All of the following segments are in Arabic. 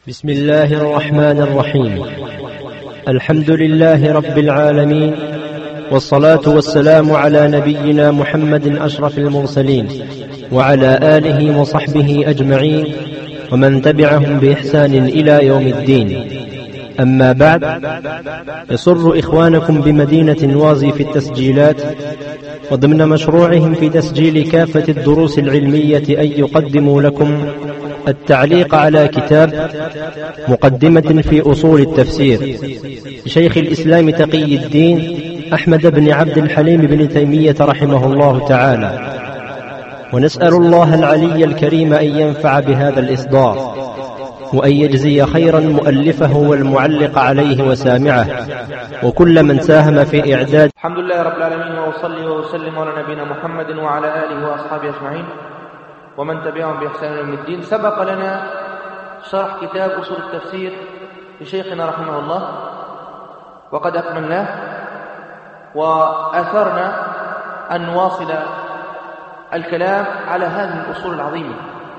بسم الله الرحمن الرحيم. الحمد لله رب العالمين، والصلاة والسلام على نبينا محمد أشرف المرسلين وعلى آله وصحبه أجمعين ومن تبعهم بإحسان إلى يوم الدين. أما بعد، يسر إخوانكم بمدينة وازي في التسجيلات وضمن مشروعهم في تسجيل كافة الدروس العلمية أن يقدموا لكم التعليق على كتاب مقدمة في أصول التفسير لشيخ الإسلام تقي الدين أحمد بن عبد الحليم بن تيمية رحمه الله تعالى، ونسأل الله العلي الكريم أن ينفع بهذا الإصدار وأن يجزي خيرا مؤلفه والمعلق عليه وسامعه وكل من ساهم في إعداد. الحمد لله رب العالمين، وأصلي وأسلم على نبينا محمد وعلى آله وأصحابه أجمعين ومن تبعهم بإحسان إلى يوم الدين. سبق لنا شرح كتاب أصول التفسير لشيخنا رحمه الله وقد أكملناه، وآثرنا أن نواصل الكلام على هذه الأصول العظيمة،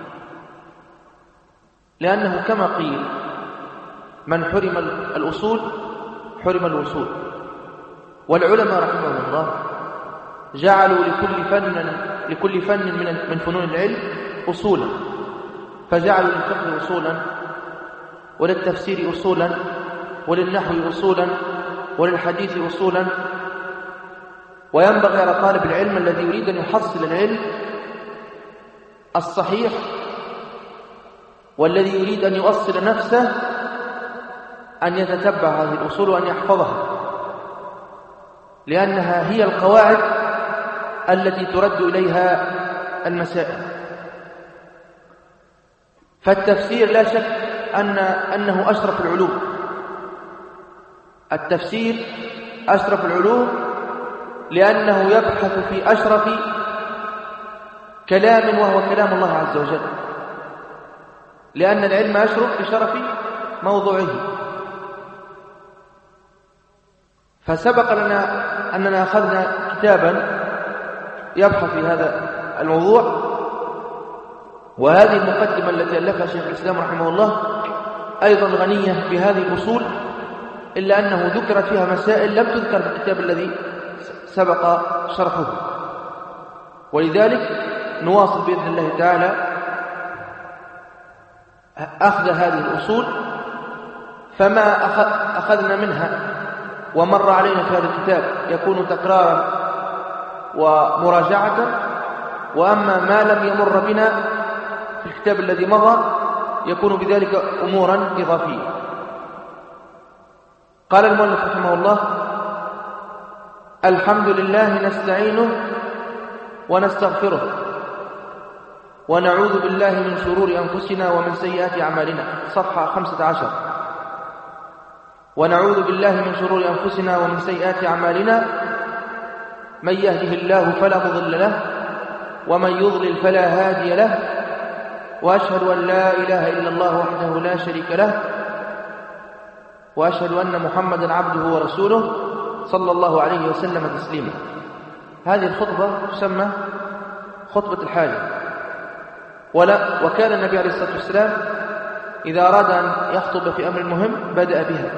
لأنه كما قيل: من حرم الأصول حرم الوصول. والعلماء رحمهم الله جعلوا لكل فن من فنون العلم أصولا، فجعلوا للفقه أصولا، وللتفسير أصولا، وللنحو أصولا، وللحديث أصولا. وينبغي على طالب العلم الذي يريد أن يحصل العلم الصحيح والذي يريد أن يؤصل نفسه أن يتتبع هذه الأصول وأن يحفظها، لأنها هي القواعد التي ترد إليها المسائل. فالتفسير لا شك أنه أشرف العلوم. التفسير أشرف العلوم لأنه يبحث في أشرف كلام وهو كلام الله عز وجل، لأن العلم أشرف بشرف موضوعه. فسبق لنا أننا أخذنا كتابا يبحث في هذا الموضوع، وهذه المقدمة التي ألفها شيخ الإسلام رحمه الله أيضا غنية بهذه الأصول، إلا أنه ذكرت فيها مسائل لم تذكر في الكتاب الذي سبق شرحه. ولذلك نواصل بإذن الله تعالى أخذ هذه الأصول، فما أخذنا منها ومر علينا في هذا الكتاب يكون تكرارا ومراجعة، وأما ما لم يمر بنا في الكتاب الذي مضى يكون بذلك أمورا إضافية. قال المؤلف رحمه الله: الحمد لله نستعينه ونستغفره ونعوذ بالله من شرور أنفسنا ومن سيئات أعمالنا. صفحة 15. ونعوذ بالله من شرور أنفسنا ومن سيئات أعمالنا، من يهده الله فلا مضل له ومن يضلل فلا هادي له، وأشهد أن لا إله إلا الله وحده لا شريك له، وأشهد أن محمدا عبده ورسوله صلى الله عليه وسلم تسليما. هذه الخطبة تسمى خطبة الحاجة، وكان النبي عليه الصلاة والسلام إذا أراد أن يخطب في أمر مهم بدأ بها،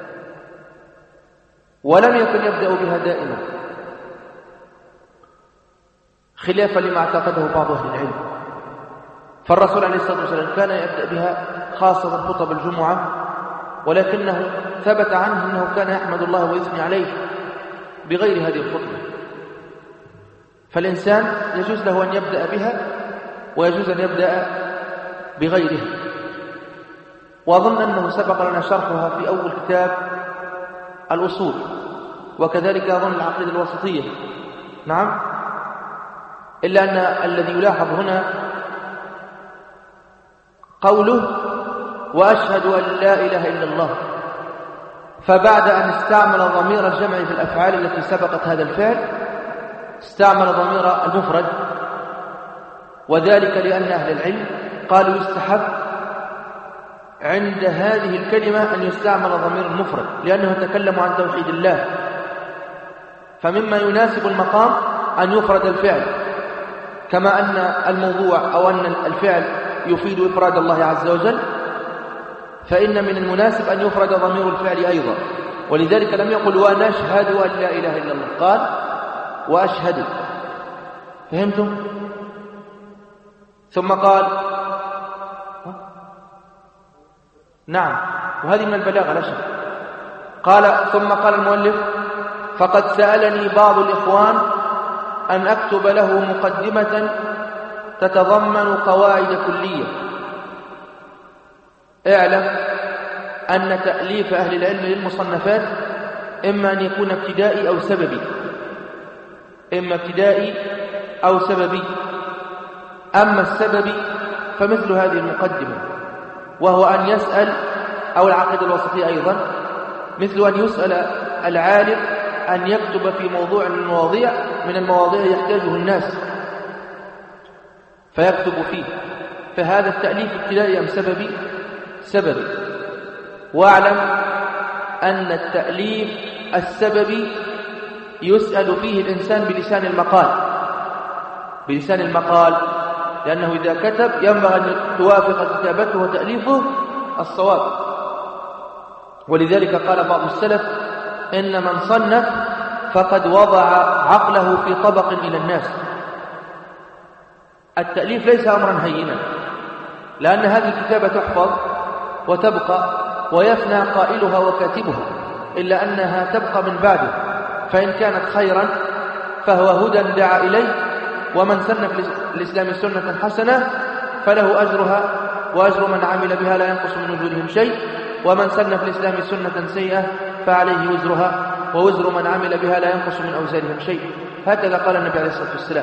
ولم يكن يبدأ بها دائما، خلافا لما اعتقده بعض أهل العلم. فالرسول عليه الصلاة والسلام كان يبدأ بها خاصة خطب الجمعة، ولكنه ثبت عنه أنه كان يحمد الله ويثني عليه بغير هذه الخطبة. فالإنسان يجوز له أن يبدأ بها ويجوز أن يبدأ بغيرها. وأظن أنه سبق لنا شرحها في أول كتاب الأصول، وكذلك أظن العقيدة الوسطية. نعم، إلا أن الذي يلاحظ هنا قوله: وأشهد أن لا إله إلا الله. فبعد أن استعمل ضمير الجمع في الأفعال التي سبقت هذا الفعل استعمل ضمير المفرد، وذلك لأن أهل العلم قالوا يستحب عند هذه الكلمة أن يستعمل ضمير المفرد، لأنه يتكلم عن توحيد الله، فمما يناسب المقام أن يفرد الفعل، كما أن الموضوع أو أن الفعل يفيد إفراد الله عز وجل، فإن من المناسب أن يفرد ضمير الفعل أيضا، ولذلك لم يقل ونشهد أن لا إله إلا الله، قال وأشهد. فهمتم؟ ثم قال نعم، وهذه من البلاغة لا شك. ثم قال المؤلف فقد سألني بعض الإخوان أن أكتب له مقدمة تتضمن قواعد كلية. اعلم أن تأليف أهل العلم للمصنفات إما أن يكون ابتدائي أو سببي، إما ابتدائي أو سببي. أما السببي فمثل هذه المقدمة، وهو أن يسأل، أو العقيدة الوسطية أيضا، مثل أن يسأل العالم أن يكتب في موضوع من المواضيع يحتاجه الناس فيكتب فيه، فهذا التأليف ابتدائي أم سببي؟ سببي. واعلم أن التأليف السببي يسأل فيه الإنسان بلسان المقال، لأنه إذا كتب ينبغي أن توافق كتابته وتأليفه الصواب. ولذلك قال بعض السلف إن من صنف فقد وضع عقله في طبق إلى الناس. التأليف ليس أمرا هينا، لأن هذه الكتابة تحفظ وتبقى ويفنى قائلها وكاتبها، إلا أنها تبقى من بعده، فإن كانت خيرا فهو هدى دعا إليه، ومن سن في الإسلام سنة حسنة فله أجرها وأجر من عمل بها لا ينقص من أجورهم شيء، ومن سن في الإسلام سنة سيئة فعليه وزرها ووزر من عمل بها لا ينقص من أوزارهم شيء. هكذا قال النبي عليه الصلاة والسلام.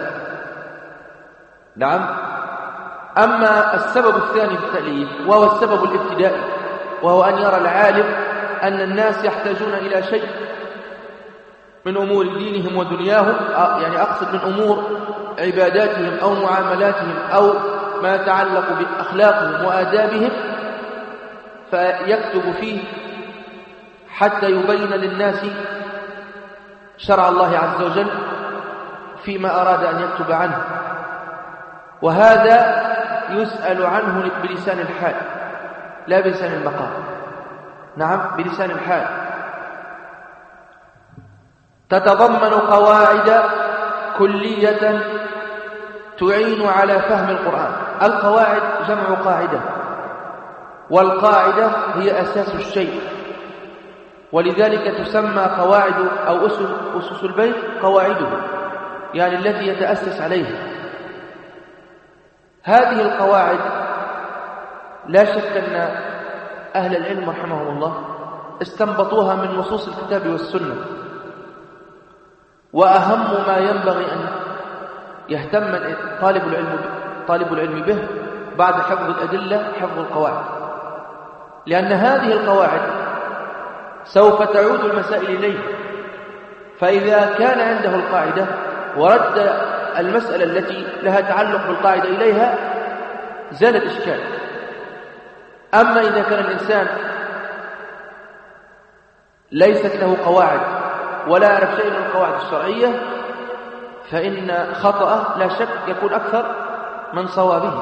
نعم. أما السبب الثاني في التأليف وهو السبب الابتدائي، وهو أن يرى العالم أن الناس يحتاجون إلى شيء من أمور دينهم ودنياهم، يعني أقصد من أمور عباداتهم أو معاملاتهم أو ما يتعلق بأخلاقهم وآدابهم، فيكتب فيه حتى يبين للناس شرع الله عز وجل فيما أراد أن يكتب عنه. وهذا يسأل عنه بلسان الحال لا بلسان المقال. نعم، بلسان الحال. تتضمن قواعد كلية تعين على فهم القرآن. القواعد جمع قاعدة، والقاعدة هي أساس الشيء، ولذلك تسمى قواعد أو أسس البيت قواعده، يعني التي يتأسس عليها. هذه القواعد لا شك أن أهل العلم رحمهم الله استنبطوها من نصوص الكتاب والسنة، وأهم ما ينبغي أن يهتم طالب العلم به بعد حفظ الأدلة حفظ القواعد، لأن هذه القواعد سوف تعود المسائل إليه، فإذا كان عنده القاعدة ورد المسألة التي لها تعلق بالقاعدة إليها زال الإشكال. أما إذا كان الإنسان ليست له قواعد ولا يعرف شيء من القواعد الشرعية، فإن خطأه لا شك يكون أكثر من صوابه.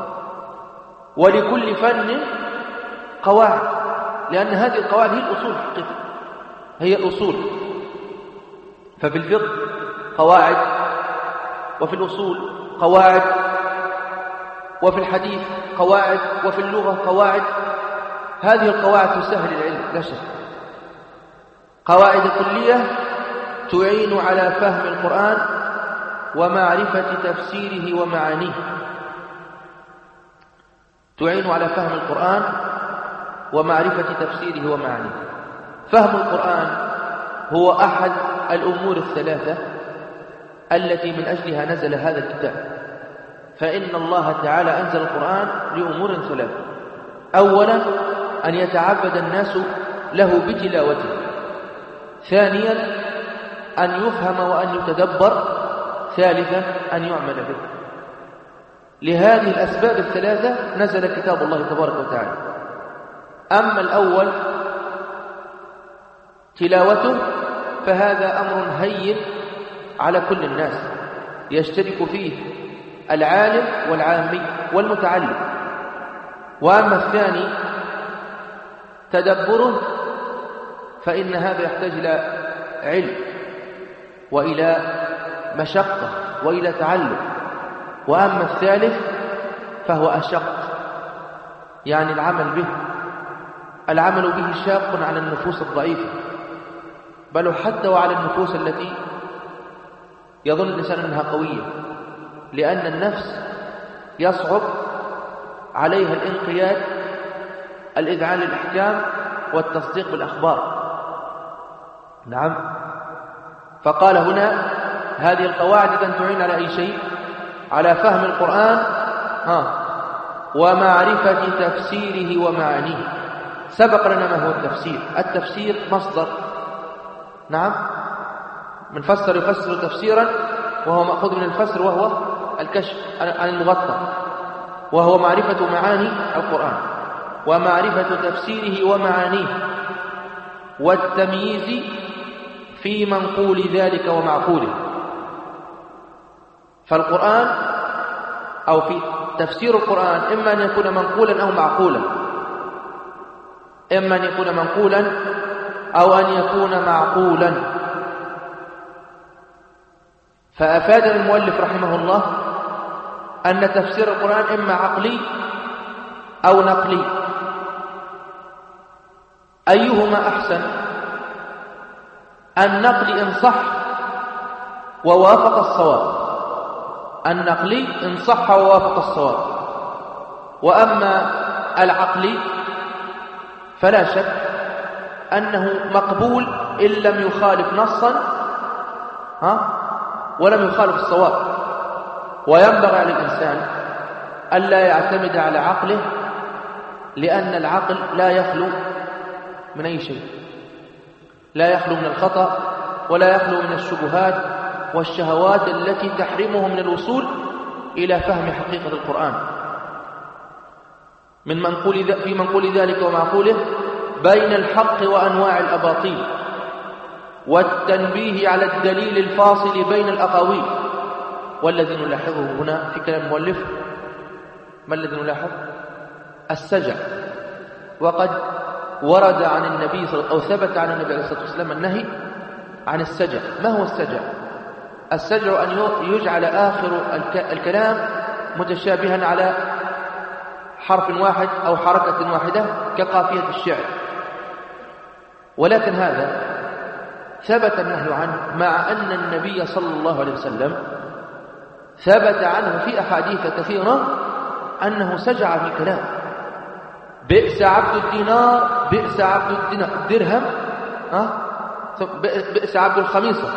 ولكل فن قواعد، لأن هذه القواعد هي الأصول حقيقة، هي الأصول. ففي الفقه قواعد، وفي الأصول قواعد، وفي الحديث قواعد، وفي اللغة قواعد. هذه القواعد تسهل العلم لا شك. قواعد كلية تعين على فهم القرآن ومعرفة تفسيره ومعانيه. تعين على فهم القرآن ومعرفة تفسيره ومعانيه. فهم القرآن هو أحد الأمور الثلاثة التي من أجلها نزل هذا الكتاب، فإن الله تعالى أنزل القرآن لأمور ثلاثة: أولا أن يتعبد الناس له بتلاوته، ثانيا أن يفهم وأن يتدبر، ثالثا أن يعمل به. لهذه الأسباب الثلاثة نزل كتاب الله تبارك وتعالى. أما الأول تلاوته فهذا أمر هين على كل الناس، يشترك فيه العالم والعامي والمتعلم. وأما الثاني تدبره فإن هذا يحتاج إلى علم وإلى مشقة وإلى تعلم. وأما الثالث فهو أشق، يعني العمل به شاق على النفوس الضعيفة، بل حتى وعلى النفوس التي يظن الإنسان أنها قوية، لأن النفس يصعب عليها الانقياد، الإذعان للأحكام والتصديق بالأخبار. نعم. فقال هنا هذه القواعد إذن تعين على أي شيء؟ على فهم القرآن ومعرفة تفسيره ومعانيه. سبق لنا ما هو التفسير. التفسير مصدر، نعم، من فسر يفسر تفسيرا، وهو مأخوذ من الفسر وهو الكشف عن المغطى، وهو معرفة معاني القرآن ومعرفة تفسيره ومعانيه والتمييز في منقول ذلك ومعقوله. فالقرآن أو في تفسير القرآن إما أن يكون منقولا أو معقولا، إما أن يكون منقولا أو أن يكون معقولا. فأفاد المؤلف رحمه الله أن تفسير القرآن إما عقلي أو نقلي. أيهما أحسن؟ النقل إن صح ووافق الصواب، النقلي إن صح ووافق الصواب. وأما العقلي فلا شك أنه مقبول إن لم يخالف نصا ولم يخالف الصواب. وينبغي على الإنسان ألا يعتمد على عقله، لأن العقل لا يخلو من أي شيء، لا يخلو من الخطأ ولا يخلو من الشبهات والشهوات التي تحرمه من الوصول إلى فهم حقيقة القرآن. في منقول ذلك ومعقوله بين الحق وأنواع الأباطيل، والتنبيه على الدليل الفاصل بين الأقاويل. والذي نلاحظه هنا في كلام المؤلف، ما الذي نلاحظ؟ السجع. وقد ورد عن النبي أو ثبت عن النبي عليه الصلاة والسلام النهي عن السجع. ما هو السجع؟ السجع أن يجعل آخر الكلام متشابها على حرف واحد أو حركة واحدة كقافية الشعر. ولكن هذا ثبت النهي عنه، مع أن النبي صلى الله عليه وسلم ثبت عنه في أحاديث كثيرة أنه سجع في الكلام. بئس عبد الدينار، بئس عبد الدرهم، بئس عبد الخميصة.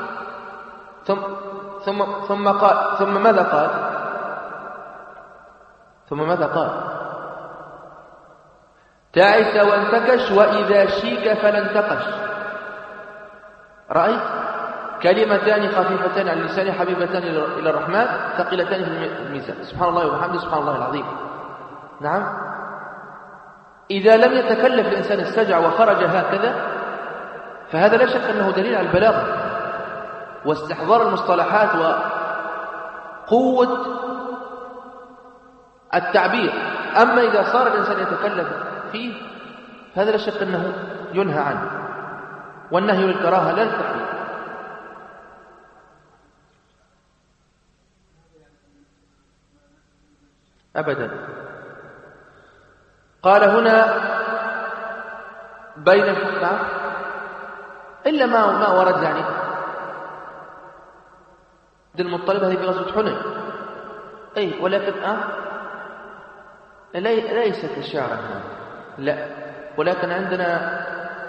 ثم قال، ثم ماذا قال؟ ثم ماذا قال؟ تعس وانتكش وإذا شيك فلا انتقش. رأيت؟ كلمتان خفيفتان على اللسان حبيبتان إلى الرحمن ثقيلتان في الميزان. سبحان الله وبحمده، سبحان الله العظيم. نعم. إذا لم يتكلف الإنسان السجع وخرج هكذا، فهذا لا شك أنه دليل على البلاغة واستحضار المصطلحات وقوة التعبير. أما إذا صار الإنسان يتكلف فيه فهذا لا شك أنه ينهى عنه، والنهي للكراهة لا للتحريم. أبدا. قال هنا بين الحكام إلا ما ورد، يعني عبد المطلب هذه في غزوة حنين، أي ولكن ليس كالشعر هنا، لا. ولكن عندنا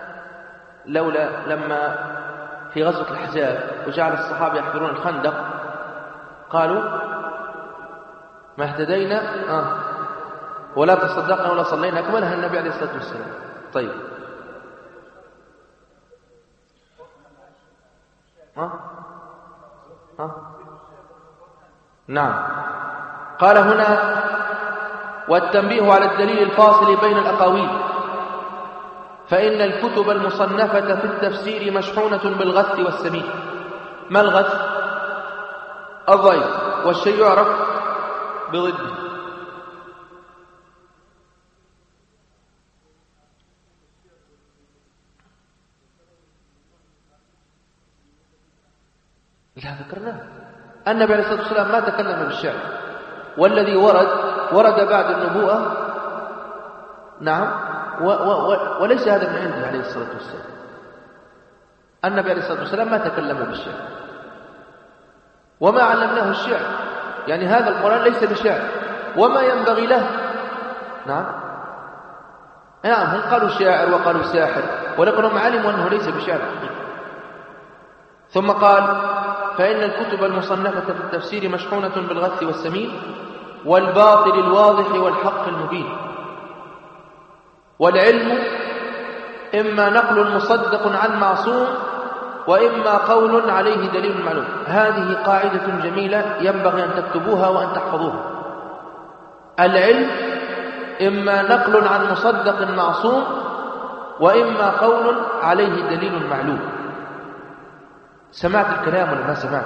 لما في غزوة الأحزاب وجعل الصحابة يحفرون الخندق قالوا ما اهتدينا ولا تصدقنا ولا صلينا، كما نهى النبي عليه الصلاة والسلام. طيب، نعم. قال هنا والتنبيه على الدليل الفاصل بين الأقاويل، فإن الكتب المصنفة في التفسير مشحونة بالغث والسمين. ما الغث؟ الضعيف، والشيء يعرف بضده. لا ذكرناه. النبي عليه الصلاة والسلام ما تكلم بالشعر، والذي ورد بعد النبوءة نعم وليس هذا من عنده عليه الصلاة والسلام. النبي عليه الصلاة والسلام ما تكلم بالشعر وما علمناه الشعر، يعني هذا القرآن ليس بشعر وما ينبغي له. نعم هم قالوا شاعر وقالوا ساحر، ولكنهم علموا أنه ليس بشعر. ثم قال فإن الكتب المصنفة في التفسير مشحونة بالغث والسمين والباطل الواضح والحق المبين، والعلم إما نقل مصدق عن معصوم وإما قول عليه دليل معلوم. هذه قاعدة جميلة ينبغي أن تكتبوها وأن تحفظوها. العلم إما نقل عن مصدق معصوم وإما قول عليه دليل معلوم. سمعت الكلام ولا ما سمعت؟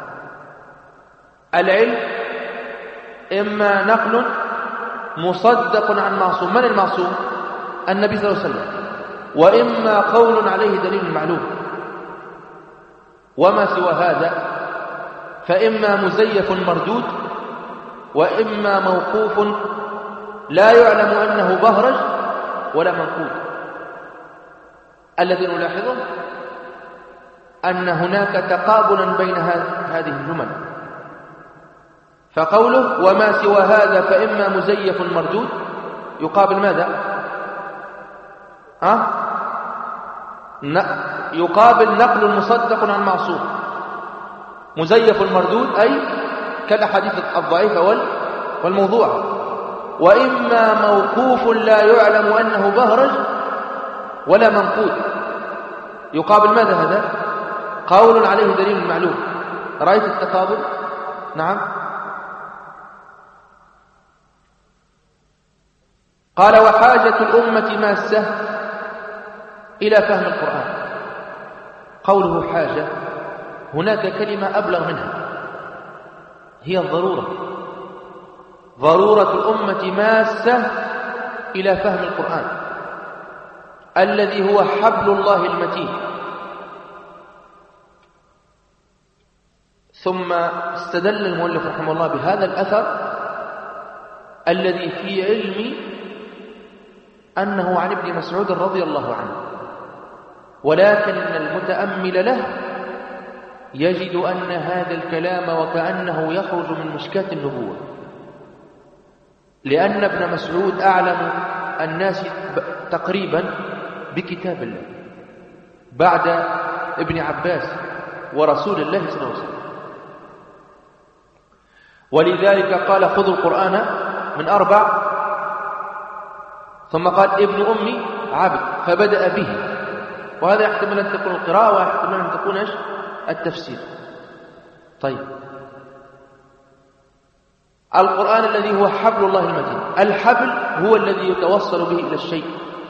العلم إما نقل مصدق عن معصوم، من المعصوم؟ النبي صلى الله عليه وسلم، وإما قول عليه دليل معلوم. وما سوى هذا فإما مزيف مردود وإما موقوف لا يعلم أنه بهرج ولا منقول. الذي نلاحظه أن هناك تقابلا بين هذه الجمل، فقوله وما سوى هذا فإما مزيف مردود يقابل ماذا؟ يقابل نقل مصدق عن معصوم. مزيف مردود أي كالأحاديث الضعيفة والموضوعة. وإما موقوف لا يعلم أنه بهرج ولا منقول يقابل ماذا هذا؟ قول عليه دليل معلوم. رأيت التقابل؟ نعم. قال وحاجة الأمة ماسة إلى فهم القرآن. قوله حاجة هناك كلمة أبلغ منها، هي الضرورة. ضرورة الأمة ماسة إلى فهم القرآن الذي هو حبل الله المتين. ثم استدل المؤلف رحمه الله بهذا الأثر الذي في علمي أنه عن ابن مسعود رضي الله عنه، ولكن المتأمل له يجد أن هذا الكلام وكأنه يخرج من مشكاة النبوة، لأن ابن مسعود أعلم الناس تقريبا بكتاب الله بعد ابن عباس ورسول الله صلى الله عليه وسلم. ولذلك قال خذوا القرآن من 4، ثم قال ابن أمي عبد فبدأ به. وهذا يحتمل أن تكون القراءة ويحتمل أن تكون التفسير. طيب القرآن الذي هو حبل الله المتين، الحبل هو الذي يتوصل به إلى الشيء،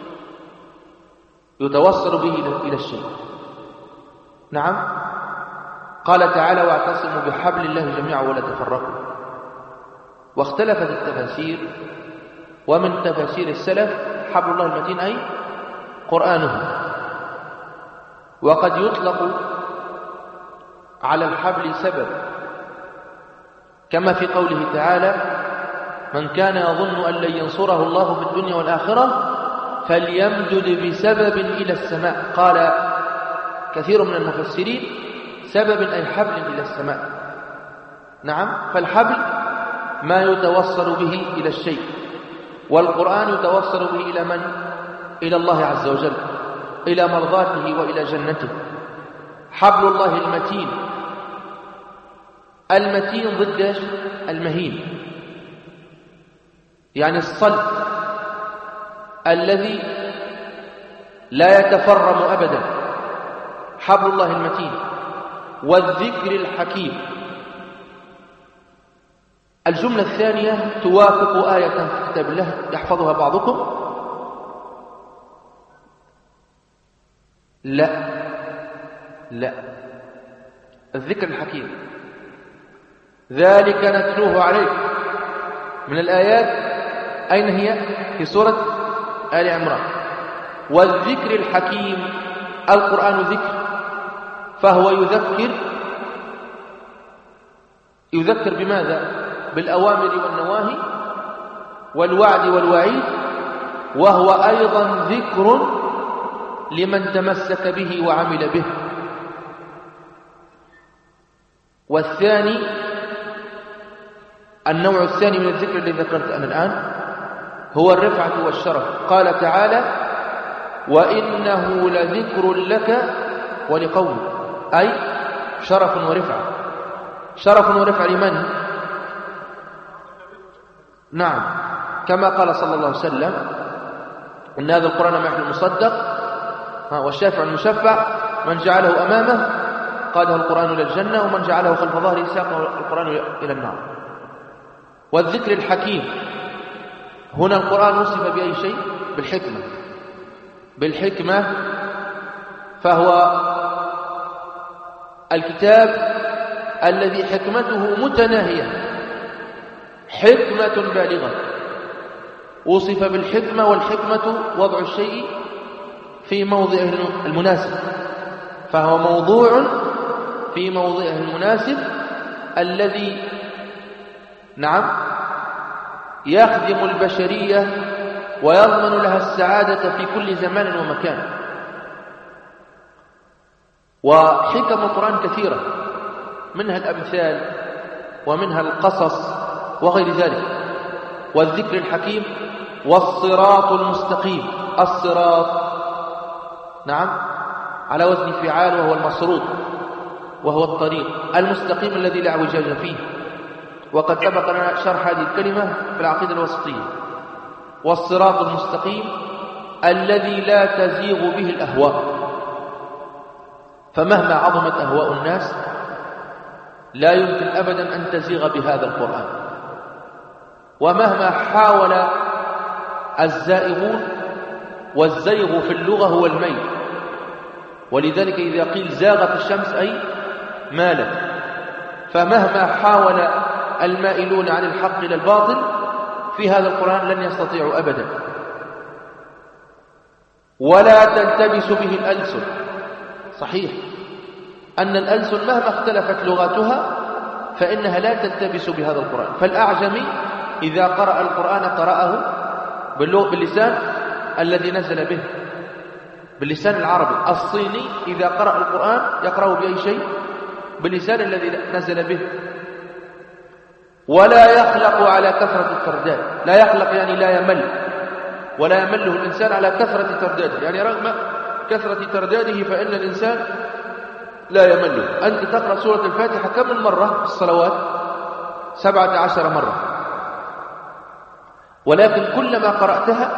يتوصل به إلى الشيء. نعم. قال تعالى واعتصموا بحبل الله جميعا ولا تفرقوا. واختلفت التفاسير، ومن تفاسير السلف حبل الله المتين أي قرآنه. وقد يطلق على الحبل سبب، كما في قوله تعالى من كان يظن أن لن ينصره الله في الدنيا والآخرة فليمدد بسبب إلى السماء. قال كثير من المفسرين سبب أي حبل إلى السماء. نعم. فالحبل ما يتوصل به إلى الشيء، والقرآن يتوصل به إلى من؟ إلى الله عز وجل، إلى مرضاته وإلى جنته. حبل الله المتين. المتين ضد المهين، يعني الصلب الذي لا يتفرم أبدا، حبل الله المتين. والذكر الحكيم. الجملة الثانية توافق آية في كتاب الله يحفظها بعضكم؟ لا. الذكر الحكيم ذلك نتلوه عليك من الآيات. أين هي؟ في سورة آل عمران. والذكر الحكيم، القرآن ذكر، فهو يذكر يذكر بماذا؟ بالأوامر والنواهي والوعد والوعيد، وهو أيضا ذكر لمن تمسك به وعمل به. والثاني، النوع الثاني من الذكر الذي ذكرت أنا الآن هو الرفعة والشرف. قال تعالى: وإنه لذكر لك ولقومك، أي شرف ورفعة. شرف ورفعة لمن؟ نعم، كما قال صلى الله عليه وسلم: إن هذا القرآن ما يحمل المصدق والشافع المشفع، من جعله أمامه قاده القرآن إلى الجنة، ومن جعله خلف ظهره ساقه القرآن إلى النار. والذكر الحكيم، هنا القرآن وصف بأي شيء؟ بالحكمة، فهو الكتاب الذي حكمته متناهية، حكمة بالغة، وصف بالحكمة، والحكمة وضع الشيء في موضعه المناسب، فهو موضوع في موضعه المناسب الذي يخدم البشرية ويضمن لها السعادة في كل زمان ومكان. وحكم القرآن كثيرة، منها الأمثال ومنها القصص وغير ذلك. والذكر الحكيم والصراط المستقيم، الصراط على وزن فعال، وهو المصروط، وهو الطريق المستقيم الذي لا اعوجاج فيه. وقد سبق لنا شرح هذه الكلمة في العقيدة الوسطية. والصراط المستقيم الذي لا تزيغ به الأهواء، فمهما عظمت أهواء الناس لا يمكن أبدا أن تزيغ بهذا القرآن، ومهما حاول الزائغون، والزيغ في اللغة هو الميل، ولذلك إذا قيل زاغت الشمس أي مالت، فمهما حاول المائلون عن الحق إلى الباطل في هذا القرآن لن يستطيعوا أبدا. ولا تلتبس به الألسن، صحيح أن الألسن مهما اختلفت لغاتها فإنها لا تلتبس بهذا القرآن. فالأعجمي إذا قرأ القرآن قرأه باللسان الذي نزل به، باللسان العربي. الصيني إذا قرأ القرآن يقرأه بأي شيء؟ باللسان الذي نزل به. ولا يخلق على كثرة الترداد، لا يخلق يعني لا يمل، ولا يمله الإنسان على كثرة ترداده، يعني رغم كثرة ترداده فإن الإنسان لا يمله. أنت تقرأ سورة الفاتحة كم من مرة في الصلوات؟ 17 مرة، ولكن كلما قرأتها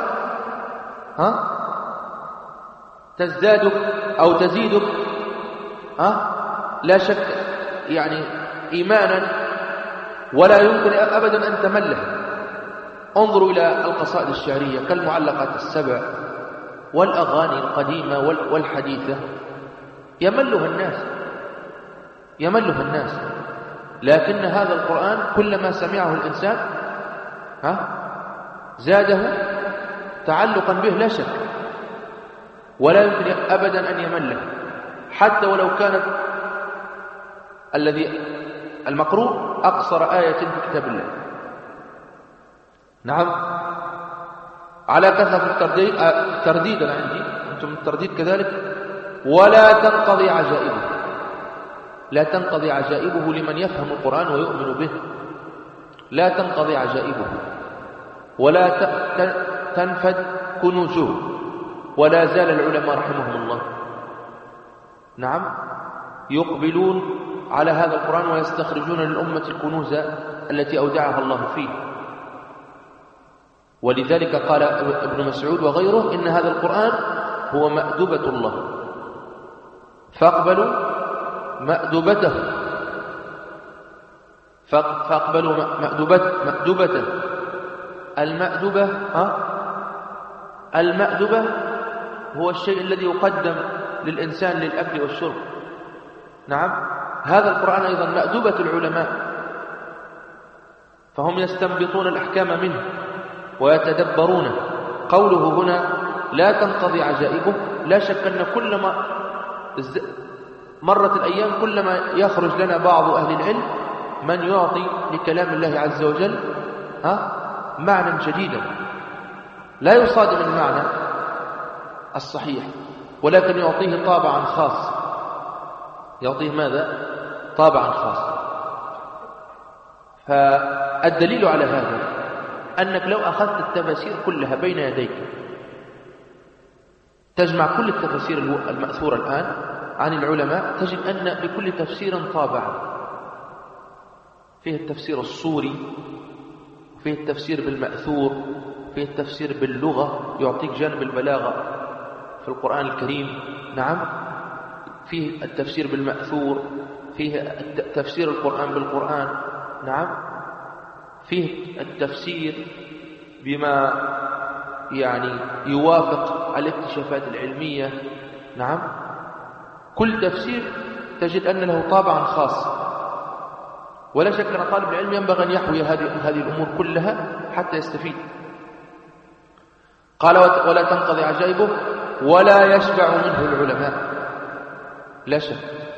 تزدادك أو تزيدك لا شك يعني إيمانا، ولا يمكن أبدا أن تملها. انظروا إلى القصائد الشعرية كالمعلقات السبع والأغاني القديمة والحديثة، يملها الناس، لكن هذا القرآن كلما سمعه الإنسان زاده تعلقا به لا شك، ولا يمكن أبدا أن يمله، حتى ولو كانت الذي المقروء أقصر آية في كتاب الله. نعم، على كثرة الترديد، أنا عندي أنتم الترديد كذلك. ولا تنقضي عجائبه، لا تنقضي عجائبه لمن يفهم القرآن ويؤمن به، لا تنقضي عجائبه، ولا تنفد كنوزه، ولا زال العلماء رحمهم الله يقبلون على هذا القرآن ويستخرجون للأمة الكنوز التي أودعها الله فيه. ولذلك قال ابن مسعود وغيره إن هذا القرآن هو مأدبة الله، فاقبلوا مأدبته، فاقبلوا مأدبته. المأدبة هو الشيء الذي يقدم للإنسان للأكل والشرب. نعم، هذا القرآن أيضا مأدبة العلماء، فهم يستنبطون الأحكام منه ويتدبرونه. قوله هنا لا تنقضي عجائبه، لا شك أن كلما مرت الأيام كلما يخرج لنا بعض أهل العلم من يعطي لكلام الله عز وجل معنى جديدا لا يصادم المعنى الصحيح، ولكن يعطيه طابعا خاص. يعطيه ماذا؟ طابعا خاص. فالدليل على هذا أنك لو أخذت التفاسير كلها بين يديك، تجمع كل التفاسير المأثورة الآن عن العلماء، تجد أن لكل تفسير طابعا. فيه التفسير الصوري، فيه التفسير بالمأثور، فيه التفسير باللغة يعطيك جانب البلاغة في القرآن الكريم، نعم، فيه التفسير بالمأثور، فيه تفسير القرآن بالقرآن، نعم، فيه التفسير بما يعني يوافق الاكتشافات العلمية، نعم. كل تفسير تجد أن له طابعا خاص، ولا شك أن طالب العلم ينبغي أن يحوي هذه الأمور كلها حتى يستفيد. قال ولا تنقضي عجائبه ولا يشبع منه العلماء. لا شك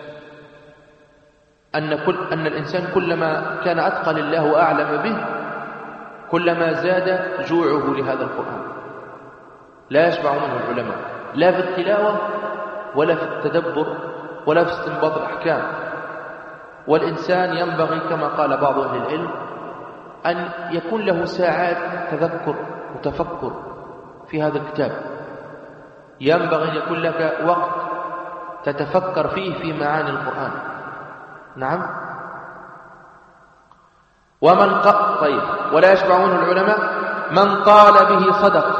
أن الإنسان كلما كان أتقى لله وأعلم به كلما زاد جوعه لهذا القرآن. لا يشبع منه العلماء، لا في التلاوة ولا في التدبر ولا في استنباط الأحكام. والإنسان ينبغي كما قال بعض أهل العلم أن يكون له ساعات تذكر وتفكر في هذا الكتاب. ينبغي أن يكون لك وقت تتفكر فيه في معاني القرآن، نعم. طيب، ولا يشبع منه العلماء من قال به صدق.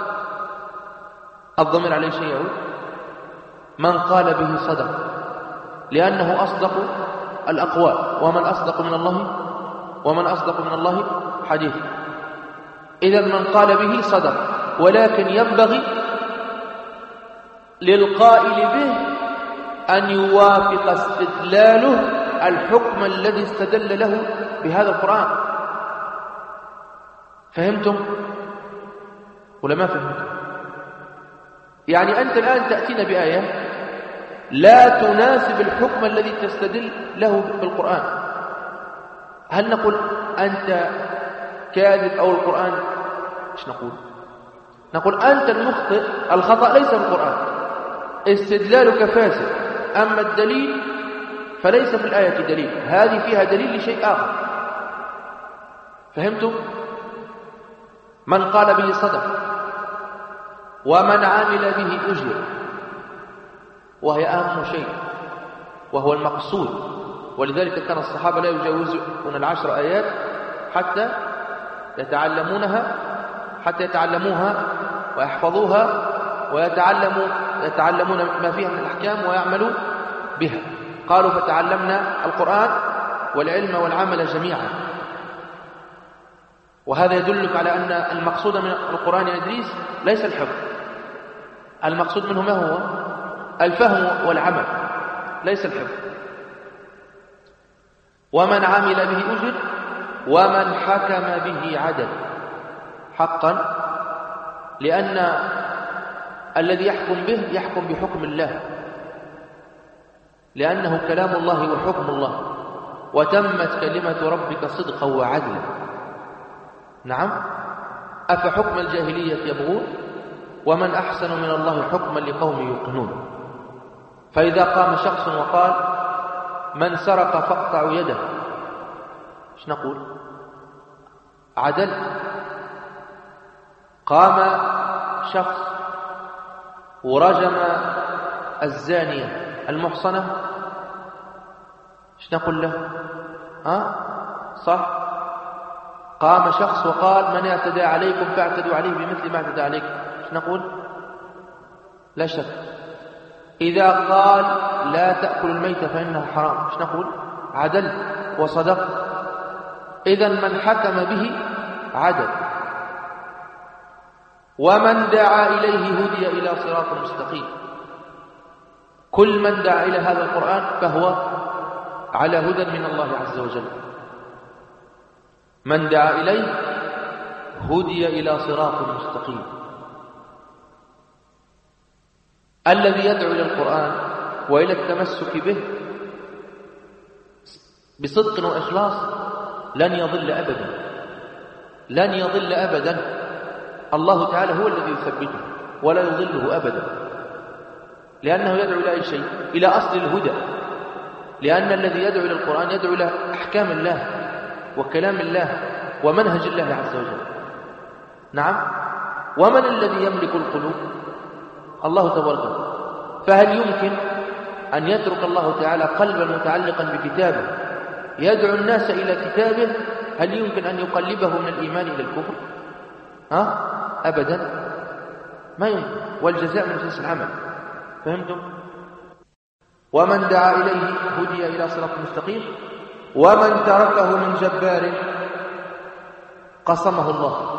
الضمير عليه شيء يعود. من قال به صدق، لأنه أصدق الأقوال. ومن أصدق من الله حديث. إذا من قال به صدق، ولكن ينبغي للقائل به أن يوافق استدلاله الحكم الذي استدل له بهذا القرآن. فهمتم ولا ما فهمتم؟ يعني أنت الآن تأتينا بآية لا تناسب الحكم الذي تستدل له بالقرآن. هل نقول أنت كاذب أو القرآن؟ إيش نقول؟ نقول أنت المخطئ، الخطأ ليس بالقرآن، استدلالك فاسد. أما الدليل فليس في الآية دليل، هذه فيها دليل لشيء آخر. فهمتم؟ من قال به صدق ومن عمل به أجر، وهي أهم شيء وهو المقصود. ولذلك كان الصحابة لا يجاوزون 10 آيات حتى يتعلموها ويحفظوها ويتعلمون ما فيها من الأحكام ويعملوا بها. قالوا فتعلمنا القرآن والعلم والعمل جميعا. وهذا يدلك على أن المقصود من القرآن يا إدريس ليس الحفظ، المقصود منه ما هو؟ الفهم والعمل، ليس الحفظ. ومن عمل به أجر ومن حكم به عدل. حقا، لأن الذي يحكم به يحكم بحكم الله، لأنه كلام الله وحكم الله، وتمت كلمة ربك صدقا وعدلا. نعم. أفحكم الجاهلية يبغون ومن أحسن من الله حكما لقوم يوقنون. فإذا قام شخص وقال من سرق فاقطعوا يده، ايش نقول؟ عدل. قام شخص ورجم الزانية المحصنة، ايش نقول له؟ صح. قام شخص وقال من اعتدى عليكم فاعتدوا عليه بمثل ما اعتدى عليكم، ايش نقول؟ لا شك. إذا قال لا تأكل الميت فإنه حرام، ايش نقول؟ عدل وصدق. إذا من حكم به عدل. ومن دعا إليه هدي إلى صراط مستقيم. كل من دعا إلى هذا القرآن فهو على هدى من الله عز وجل. من دعا إليه هدي إلى صراط مستقيم. الذي يدعو إلى القرآن وإلى التمسك به بصدق وإخلاص لن يضل أبدا، لن يضل أبدا. الله تعالى هو الذي يثبته ولا يضله أبدا، لأنه يدعو إلى أي شيء؟ إلى أصل الهدى، لأن الذي يدعو إلى القرآن يدعو إلى أحكام الله وكلام الله ومنهج الله عز وجل. نعم. ومن الذي يملك القلوب؟ الله تبارك وتعالى. فهل يمكن أن يترك الله تعالى قلبا متعلقا بكتابه يدعو الناس إلى كتابه؟ هل يمكن أن يقلبه من الإيمان إلى الكفر؟ أبدا، ما يمكن. والجزاء من جنس العمل. فهمتم؟ ومن دعا إليه هدي إلى صراط مستقيم، ومن تركه من جبار قصمه الله.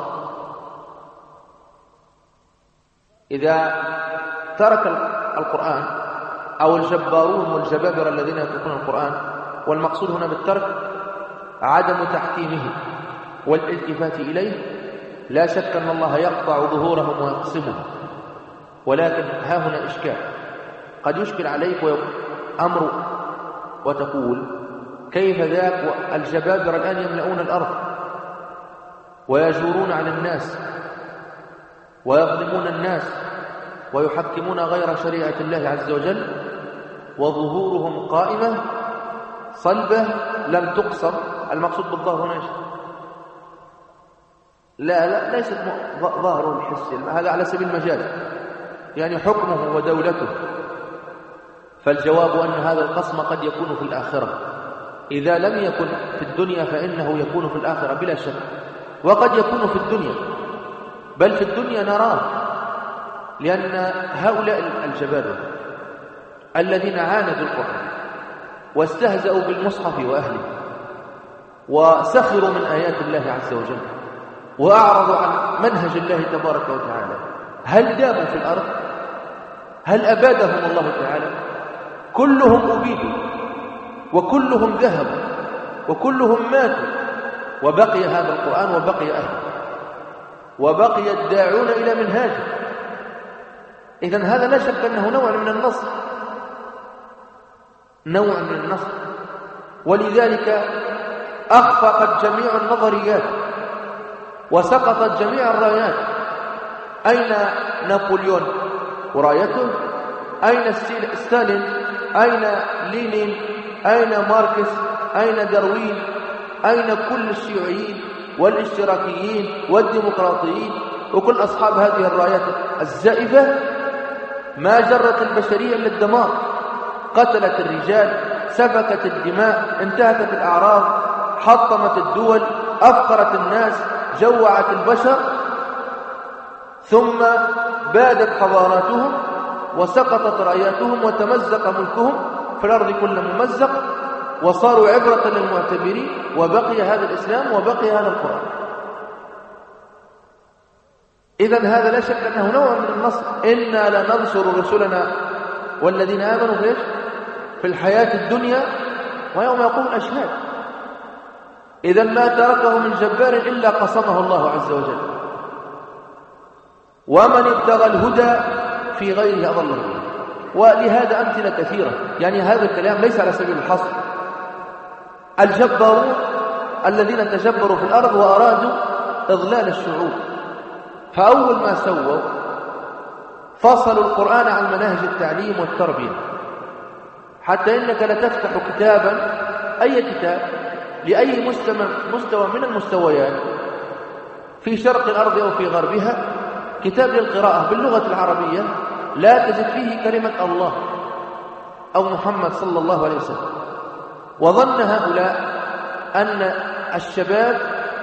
إذا ترك القرآن أو الجبارون والجبابرة الذين يتركون القرآن، والمقصود هنا بالترك عدم تحكيمه والالتفات إليه، لا شك أن الله يقطع ظهورهم ويقسمهم. ولكن ها هنا إشكال قد يشكل عليك أمر وتقول كيف ذاك الجبابرة الآن يملؤون الأرض ويجورون على الناس ويظلمون الناس ويحكمون غير شريعة الله عز وجل، وظهورهم قائمة صلبة لم تقصر. المقصود بالظهر هنا لا ليست ظاهره الحسي، هذا على سبيل المجاز، يعني حكمه ودولته. فالجواب أن هذا القسم قد يكون في الآخرة. إذا لم يكن في الدنيا فإنه يكون في الآخرة بلا شك، وقد يكون في الدنيا، بل في الدنيا نراه. لأن هؤلاء الجبابرة الذين عاندوا القرآن واستهزأوا بالمصحف وأهله وسخروا من آيات الله عز وجل وأعرضوا عن منهج الله تبارك وتعالى، هل داموا في الأرض؟ هل أبادهم الله تعالى؟ كلهم أبيدوا وكلهم ذهبوا وكلهم ماتوا، وبقي هذا القرآن وبقي أهله وبقي الداعون إلى منهاجه. إذن هذا لا شك أنه نوع من النصر، نوع من النصر. ولذلك أخفقت جميع النظريات وسقطت جميع الرايات. أين نابليون ورايته؟ أين ستالين؟ أين لينين؟ أين ماركس؟ أين داروين؟ أين كل الشيوعيين والاشتراكيين والديمقراطيين وكل أصحاب هذه الرايات الزائفة؟ ما جرت البشرية إلا الدمار، قتلت الرجال، سفكت الدماء، انتهكت الأعراض، حطمت الدول، أفقرت الناس، جوعت البشر، ثم بادت حضاراتهم وسقطت راياتهم وتمزق ملكهم في الأرض كل ممزق، وصاروا عبرة للمعتبرين، وبقي هذا الإسلام وبقي هذا القرآن. إذن هذا لا شك أنه نوع من النصر. إنا لننصر رسلنا والذين آمنوا في الحياة الدنيا ويوم يقوم الأشهاد. إذن ما تركه من جبار إلا قصمه الله عز وجل. ومن ابتغى الهدى في غيره أضله الله. ولهذا أمثلة كثيرة، يعني هذا الكلام ليس على سبيل الحصر. الجبارون الذين تجبروا في الأرض وأرادوا إضلال الشعوب، فأول ما سووا فصلوا القرآن عن مناهج التعليم والتربية، حتى إنك لتفتح كتابا، أي كتاب لأي مستوى من المستويات في شرق الأرض أو في غربها، كتاب للقراءة باللغة العربية، لا تجد فيه كلمة الله أو محمد صلى الله عليه وسلم. وظن هؤلاء أن الشباب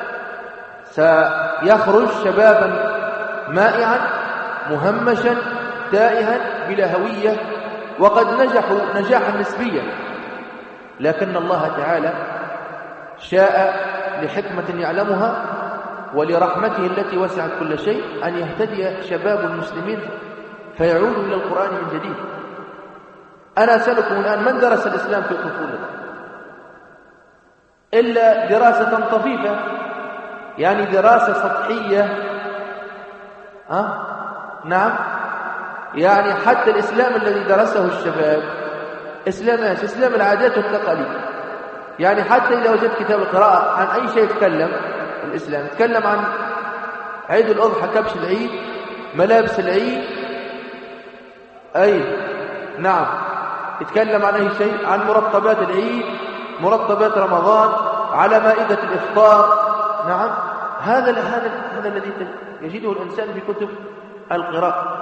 سيخرج شبابا مائعا مهمشا تائها بلا هوية، وقد نجحوا نجاحا نسبيا، لكن الله تعالى شاء لحكمة يعلمها ولرحمته التي وسعت كل شيء أن يهتدي شباب المسلمين فيعودوا إلى القرآن من جديد. أنا أسألكم الآن، من درس الإسلام في طفولته إلا دراسة طفيفة، يعني دراسة سطحية؟ نعم، يعني حتى الإسلام الذي درسه الشباب إسلام العادات والتقاليد، يعني حتى إذا وجدت كتاب القراءة عن أي شيء يتكلم الإسلام، يتكلم عن عيد الأضحى، كبش العيد، ملابس العيد، أي نعم، يتكلم عن أي شيء، عن مرتبات العيد، مرتبات رمضان، على مائدة الإفطار، نعم، هذا الذي يجده الإنسان في كتب القراءة.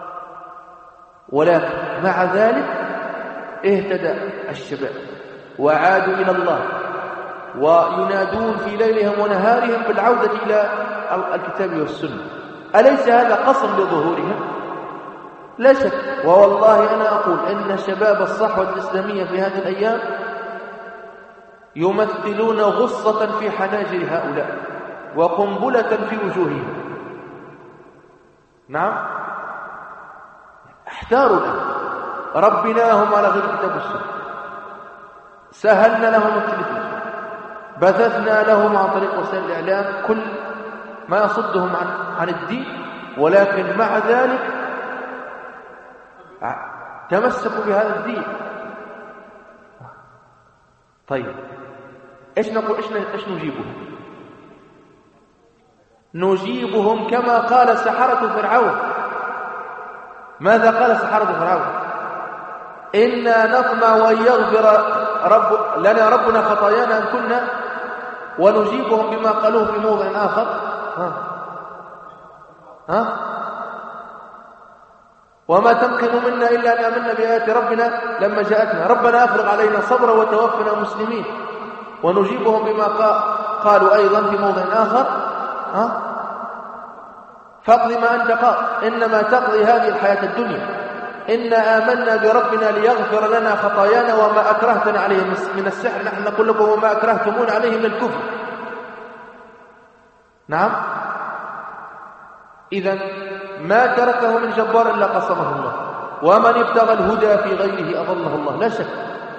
ولكن مع ذلك اهتدى الشباب وعادوا إلى الله وينادون في ليلهم ونهارهم بالعودة إلى الكتاب والسنة. أليس هذا قصر لظهورهم؟ لا شك. ووالله أنا أقول إن شباب الصحوة الإسلامية في هذه الأيام يمثلون غصة في حناجر هؤلاء وقنبلة في وجوههم. نعم، احتاروا الآن، ربناهم على غير كتاب السنة، سهلنا لهم التلفزيون، بثثنا لهم عن طريق وسائل الإعلام كل ما يصدهم عن الدين، ولكن مع ذلك تمسكوا بهذا الدين. طيب ايش نقول؟ ايش نجيبهم؟ نجيبهم كما قال سحرة فرعون. ماذا قال سحرة فرعون؟ إنا نطمع أن يغفر لنا ربنا خطايانا أن كنا، ونجيبهم بما قالوه في موضع آخر. وما تمكن منا إلا أن آمنا بآيات ربنا لما جاءتنا، ربنا أفرغ علينا صبرا وتوفنا مسلمين. ونجيبهم بما قالوا أيضا في موضع آخر: فاقض ما أنت قاض إنما تقضي هذه الحياة الدنيا، إنا آمنا بربنا ليغفر لنا خطايانا وما أكرهتنا عليه من السحر، نحن نقول لكم وما أكرهتمون عليه من الكفر. نعم، إذن ما تركه من جبار إلا قصمه الله، ومن ابتغى الهدى في غيره أضله الله. لا شك،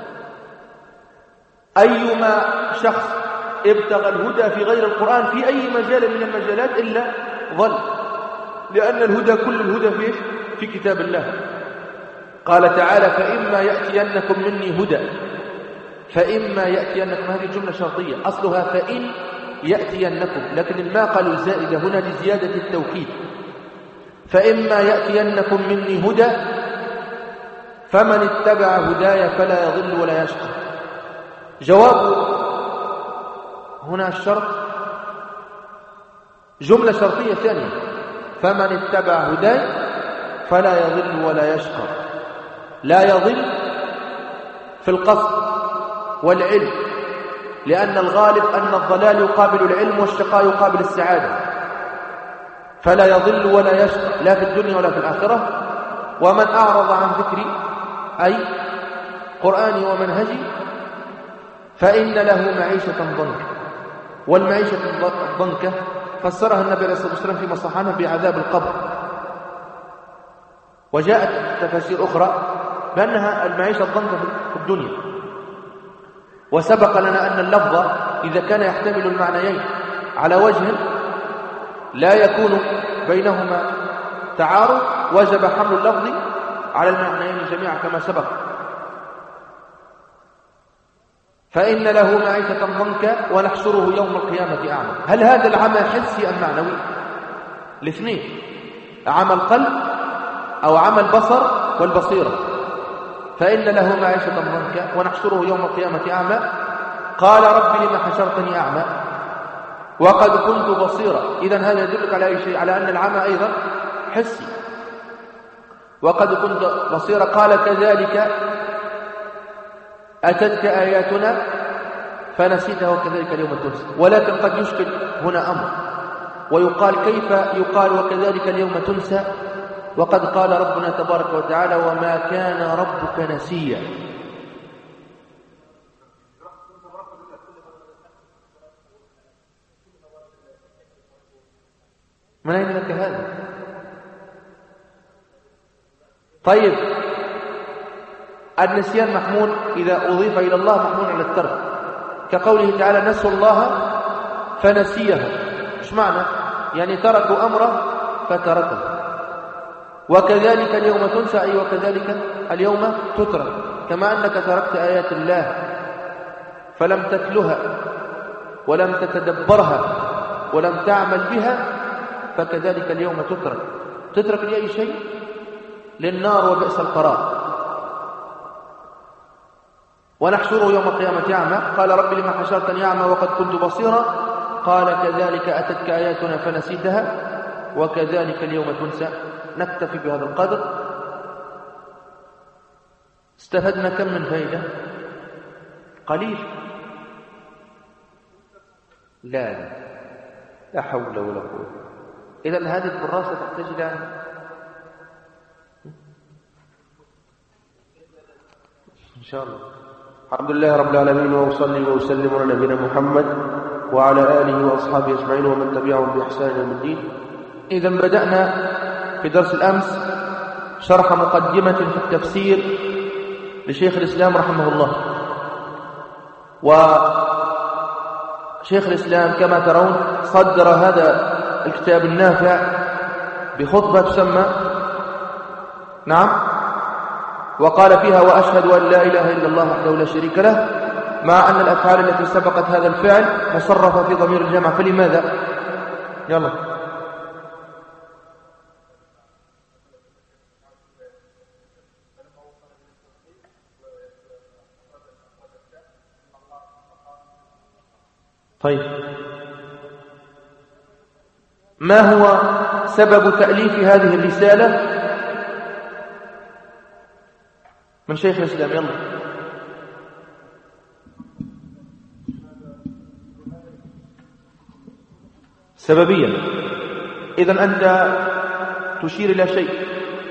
أيما شخص ابتغى الهدى في غير القرآن في أي مجال من المجالات إلا ضل، لأن الهدى كل الهدى في كتاب الله. قال تعالى: فإما يأتينكم مني هدى. فإما يأتينكم، هذه جملة شرطية أصلها فإن يأتينكم، لكن الماء قالوا زائدة هنا لزيادة التوكيد. فإما يأتينكم مني هدى فمن اتبع هداي فلا يضل ولا يشقى. جواب هنا الشرط جملة شرطية ثانية: فمن اتبع هداي فلا يضل ولا يشقى. لا يضل في القصد والعلم، لأن الغالب أن الضلال يقابل العلم والشقاء يقابل السعادة، فلا يضل ولا يشقى لا في الدنيا ولا في الآخرة. ومن أعرض عن ذكري أي قرآني ومنهجي فإن له معيشة ضنكا. والمعيشة الضنكة فسرها النبي عليه الصلاة والسلام فيما صح عنه بعذاب القبر، وجاءت تفاسير أخرى بأنها المعيشة الضنكة في الدنيا. وسبق لنا أن اللفظ إذا كان يحتمل المعنيين على وجه لا يكون بينهما تعارض وجب حمل اللفظ على المعنيين جميعا كما سبق. فإن له معيشة ضنكا ونحشره يوم القيامة أعمى. هل هذا العمى حسي أم معنوي؟ الاثنين، عمى القلب أو عمى البصر والبصيرة. فإن له معيشة ضنكا ونحشره يوم القيامة أعمى. قال: رب لما حشرتني أعمى وقد كنت بصيرا. إذن هذا يدلك على أي شيء؟ على أن العمى أيضا حسي. وقد كنت بصيرا. قال: كذلك أتتك آياتنا فنسيتها وكذلك اليوم تنسى. ولكن قد يشكل هنا أمر ويقال: كيف يقال وكذلك اليوم تنسى وقد قال ربنا تبارك وتعالى: وما كان ربك نسيا. من أين لك هذا؟ طيب، النسيان محمول إذا أضيف إلى الله محمول على الترك، كقوله تعالى: نسوا الله فنسيهم. إيش معنى؟ يعني تركوا أمره فتركه. وكذلك اليوم تنسى، أي وكذلك اليوم تترك، كما أنك تركت آيات الله فلم تتلها ولم تتدبرها ولم تعمل بها فكذلك اليوم تترك لأي شيء، للنار وبئس القرار. ونحشره يوم القيامة أعمى قال رب لما حشرتني أعمى وقد كنت بصيرا قال كذلك أتتك آياتنا فنسيتها وكذلك اليوم تنسى. نكتفي بهذا القدر. استفدنا كم من فائدة؟ قليل. لا حول ولا قوة. إذن هذه الدراسة تحتاج إلى إن شاء الله. الحمد لله رب العالمين، وأصلي وأسلم على نبينا محمد وعلى آله وأصحابه أجمعين ومن تبعهم بإحسان إلى يوم الدين. إذن بدأنا في درس الأمس شرح مقدمة في التفسير لشيخ الإسلام رحمه الله. وشيخ الإسلام كما ترون صدر هذا الكتاب النافع بخطبة تسمى وقال فيها وأشهد أن لا إله إلا الله وحده لا شريك له، مع أن الأفعال التي سبقت هذا الفعل مصرفة في ضمير الجمع. فلماذا؟ يلا طيب، ما هو سبب تأليف هذه الرسالة من شيخ الإسلام؟ يلا سببيا. إذن أنت تشير إلى شيء.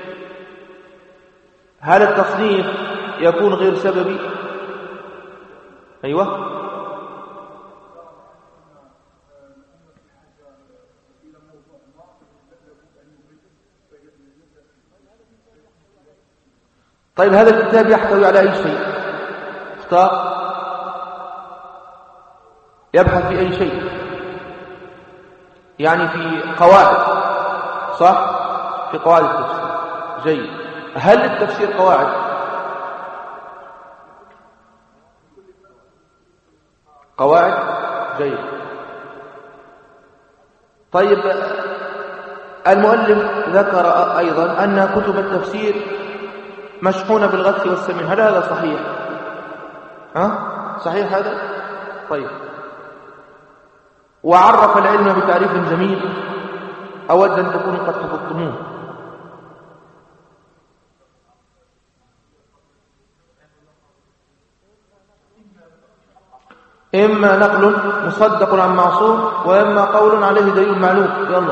هل التصنيف يكون غير سببي؟ أيوة. طيب هذا الكتاب يحتوي على أي شيء؟ اختار. يبحث في أي شيء؟ يعني في قواعد، صح؟ في قواعد التفسير. جيد. هل التفسير قواعد؟ قواعد. جيد. طيب المؤلف ذكر أيضا أن كتب التفسير مشحونة بالغث والسمين. هل هذا صحيح؟ صحيح هذا؟ طيب. وعرف العلم بتعريف جميل أود أن تكونوا قد حفظتموه. إما نقل مصدق عن معصوم وإما قول عليه دليل معلوم. يلا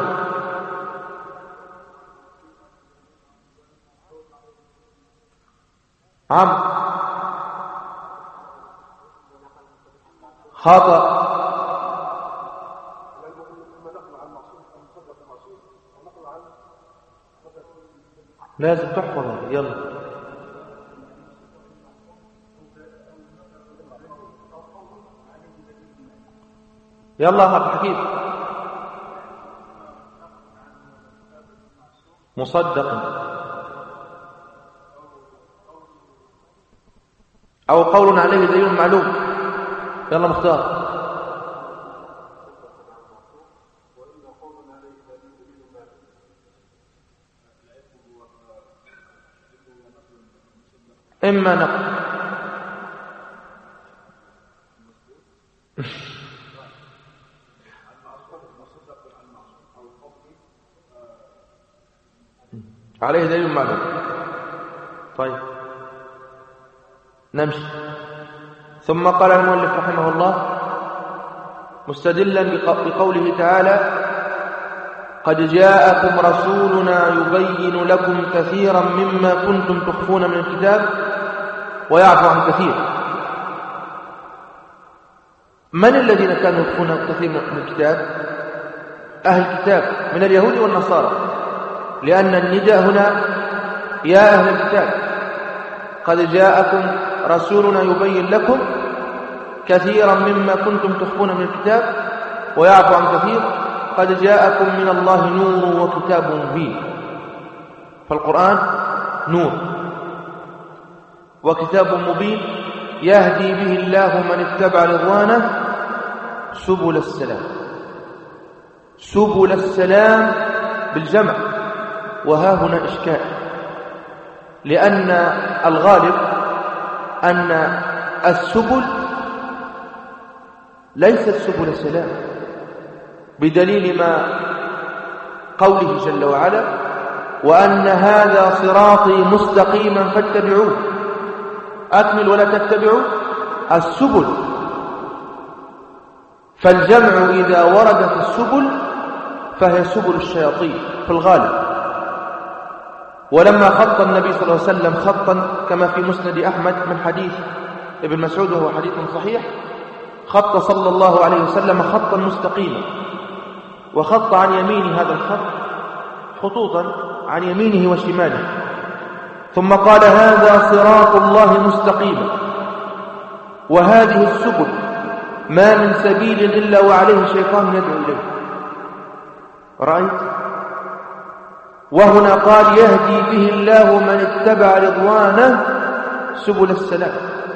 خطأ. لازم تحفظ. يلا يلا عبد الحكيم. مصدق أو قول عليه دليل معلوم. يلا مختار. إما نقل عليه دليل معلوم. طيب نمشي. ثم قال المؤلف رحمه الله مستدلا بقوله تعالى قد جاءكم رسولنا يبين لكم كثيرا مما كنتم تخفون من الكتاب ويعفو عن كثير. من الذين كانوا يخفون كثير من الكتاب؟ أهل الكتاب من اليهود والنصارى، لأن النداء هنا يا أهل الكتاب. قد جاءكم رسولنا يبين لكم كثيرا مما كنتم تخفون من الكتاب ويعفو عن كثير. قد جاءكم من الله نور وكتاب مبين. فالقرآن نور وكتاب مبين يهدي به الله من اتبع رضوانه سبل السلام. سبل السلام بالجمع، وها هنا إشكال، لأن الغالب أن السبل ليست سبل السلام، بدليل ما قوله جل وعلا: وأن هذا صراطي مستقيما فاتبعوه. أكمل ولا تتبعوا السبل. فالجمع إذا وردت السبل فهي سبل الشياطين في الغالب. ولما خط النبي صلى الله عليه وسلم خطا كما في مسند أحمد من حديث ابن مسعود وهو حديث صحيح، خط صلى الله عليه وسلم خطا مستقيما، وخط عن يمين هذا الخط خطوطا عن يمينه وشماله، ثم قال: هذا صراط الله مستقيما، وهذه السبل ما من سبيل إلا وعليه شيطان يدعو إليه. رأيت؟ وهنا قال: يهدي به الله من اتبع رضوانه سبل السلام.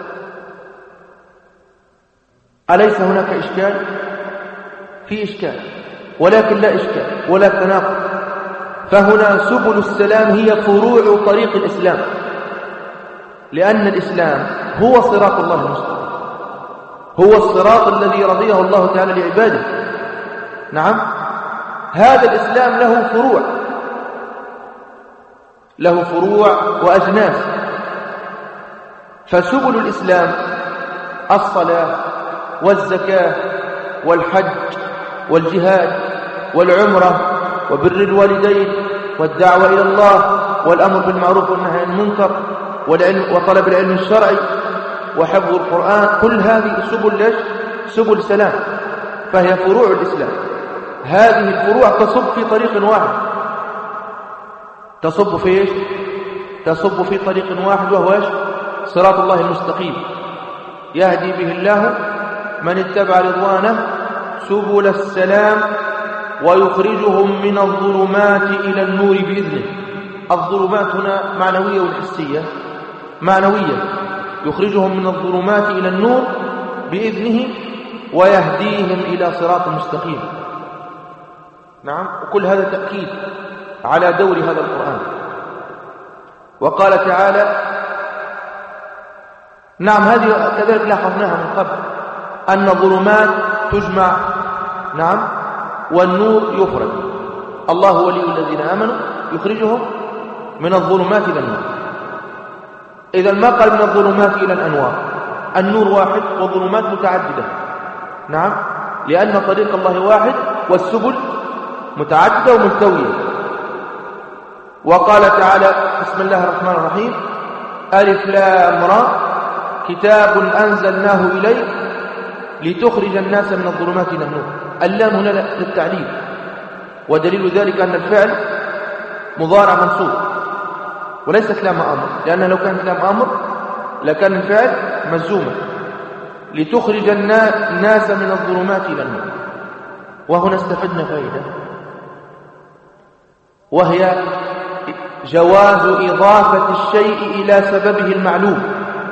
أليس هناك إشكال؟ في إشكال، ولكن لا إشكال ولا تناقض. فهنا سبل السلام هي فروع طريق الإسلام، لأن الإسلام هو صراط الله المستقيم، هو الصراط الذي رضيه الله تعالى لعباده. نعم، هذا الإسلام له فروع وأجناس. فسبل الإسلام الصلاة والزكاة والحج والجهاد والعمرة وبر الوالدين والدعوة إلى الله والأمر بالمعروف والنهي عن المنكر وطلب العلم الشرعي وحفظ القرآن، كل هذه سبل سبل سلام، فهي فروع الإسلام. هذه الفروع تصب في طريق واحد، تصب في طريق واحد، وهو صراط الله المستقيم. يهدي به الله من اتبع رضوانه سبل السلام ويخرجهم من الظلمات إلى النور بإذنه. الظلمات هنا معنوية والحسية. معنوية، يخرجهم من الظلمات إلى النور بإذنه ويهديهم إلى صراط مستقيم. نعم، وكل هذا تأكيد على دور هذا القرآن. وقال تعالى: نعم، هذه كذلك لاحظناها من قبل، أن الظلمات تجمع، نعم، والنور يخرج. الله ولي الذين آمنوا يخرجهم من الظلمات إلى النور. إذا ما قال من الظلمات إلى الأنوار، النور واحد والظلمات متعددة. نعم، لأن طريق الله واحد والسبل متعددة وملتوية. وقال تعالى: بسم الله الرحمن الرحيم: ألف لام را كتاب أنزلناه إليك لتخرج الناس من الظلمات إلى النور. اللام هنا للتعليل، ودليل ذلك أن الفعل مضارع منصوب وليست لام أمر، لأنه لو كانت لام أمر لكان الفعل مجزوما. لتخرج الناس من الظلمات إلى النور. وهنا استفدنا فائدة، وهي جواز إضافة الشيء إلى سببه المعلوم.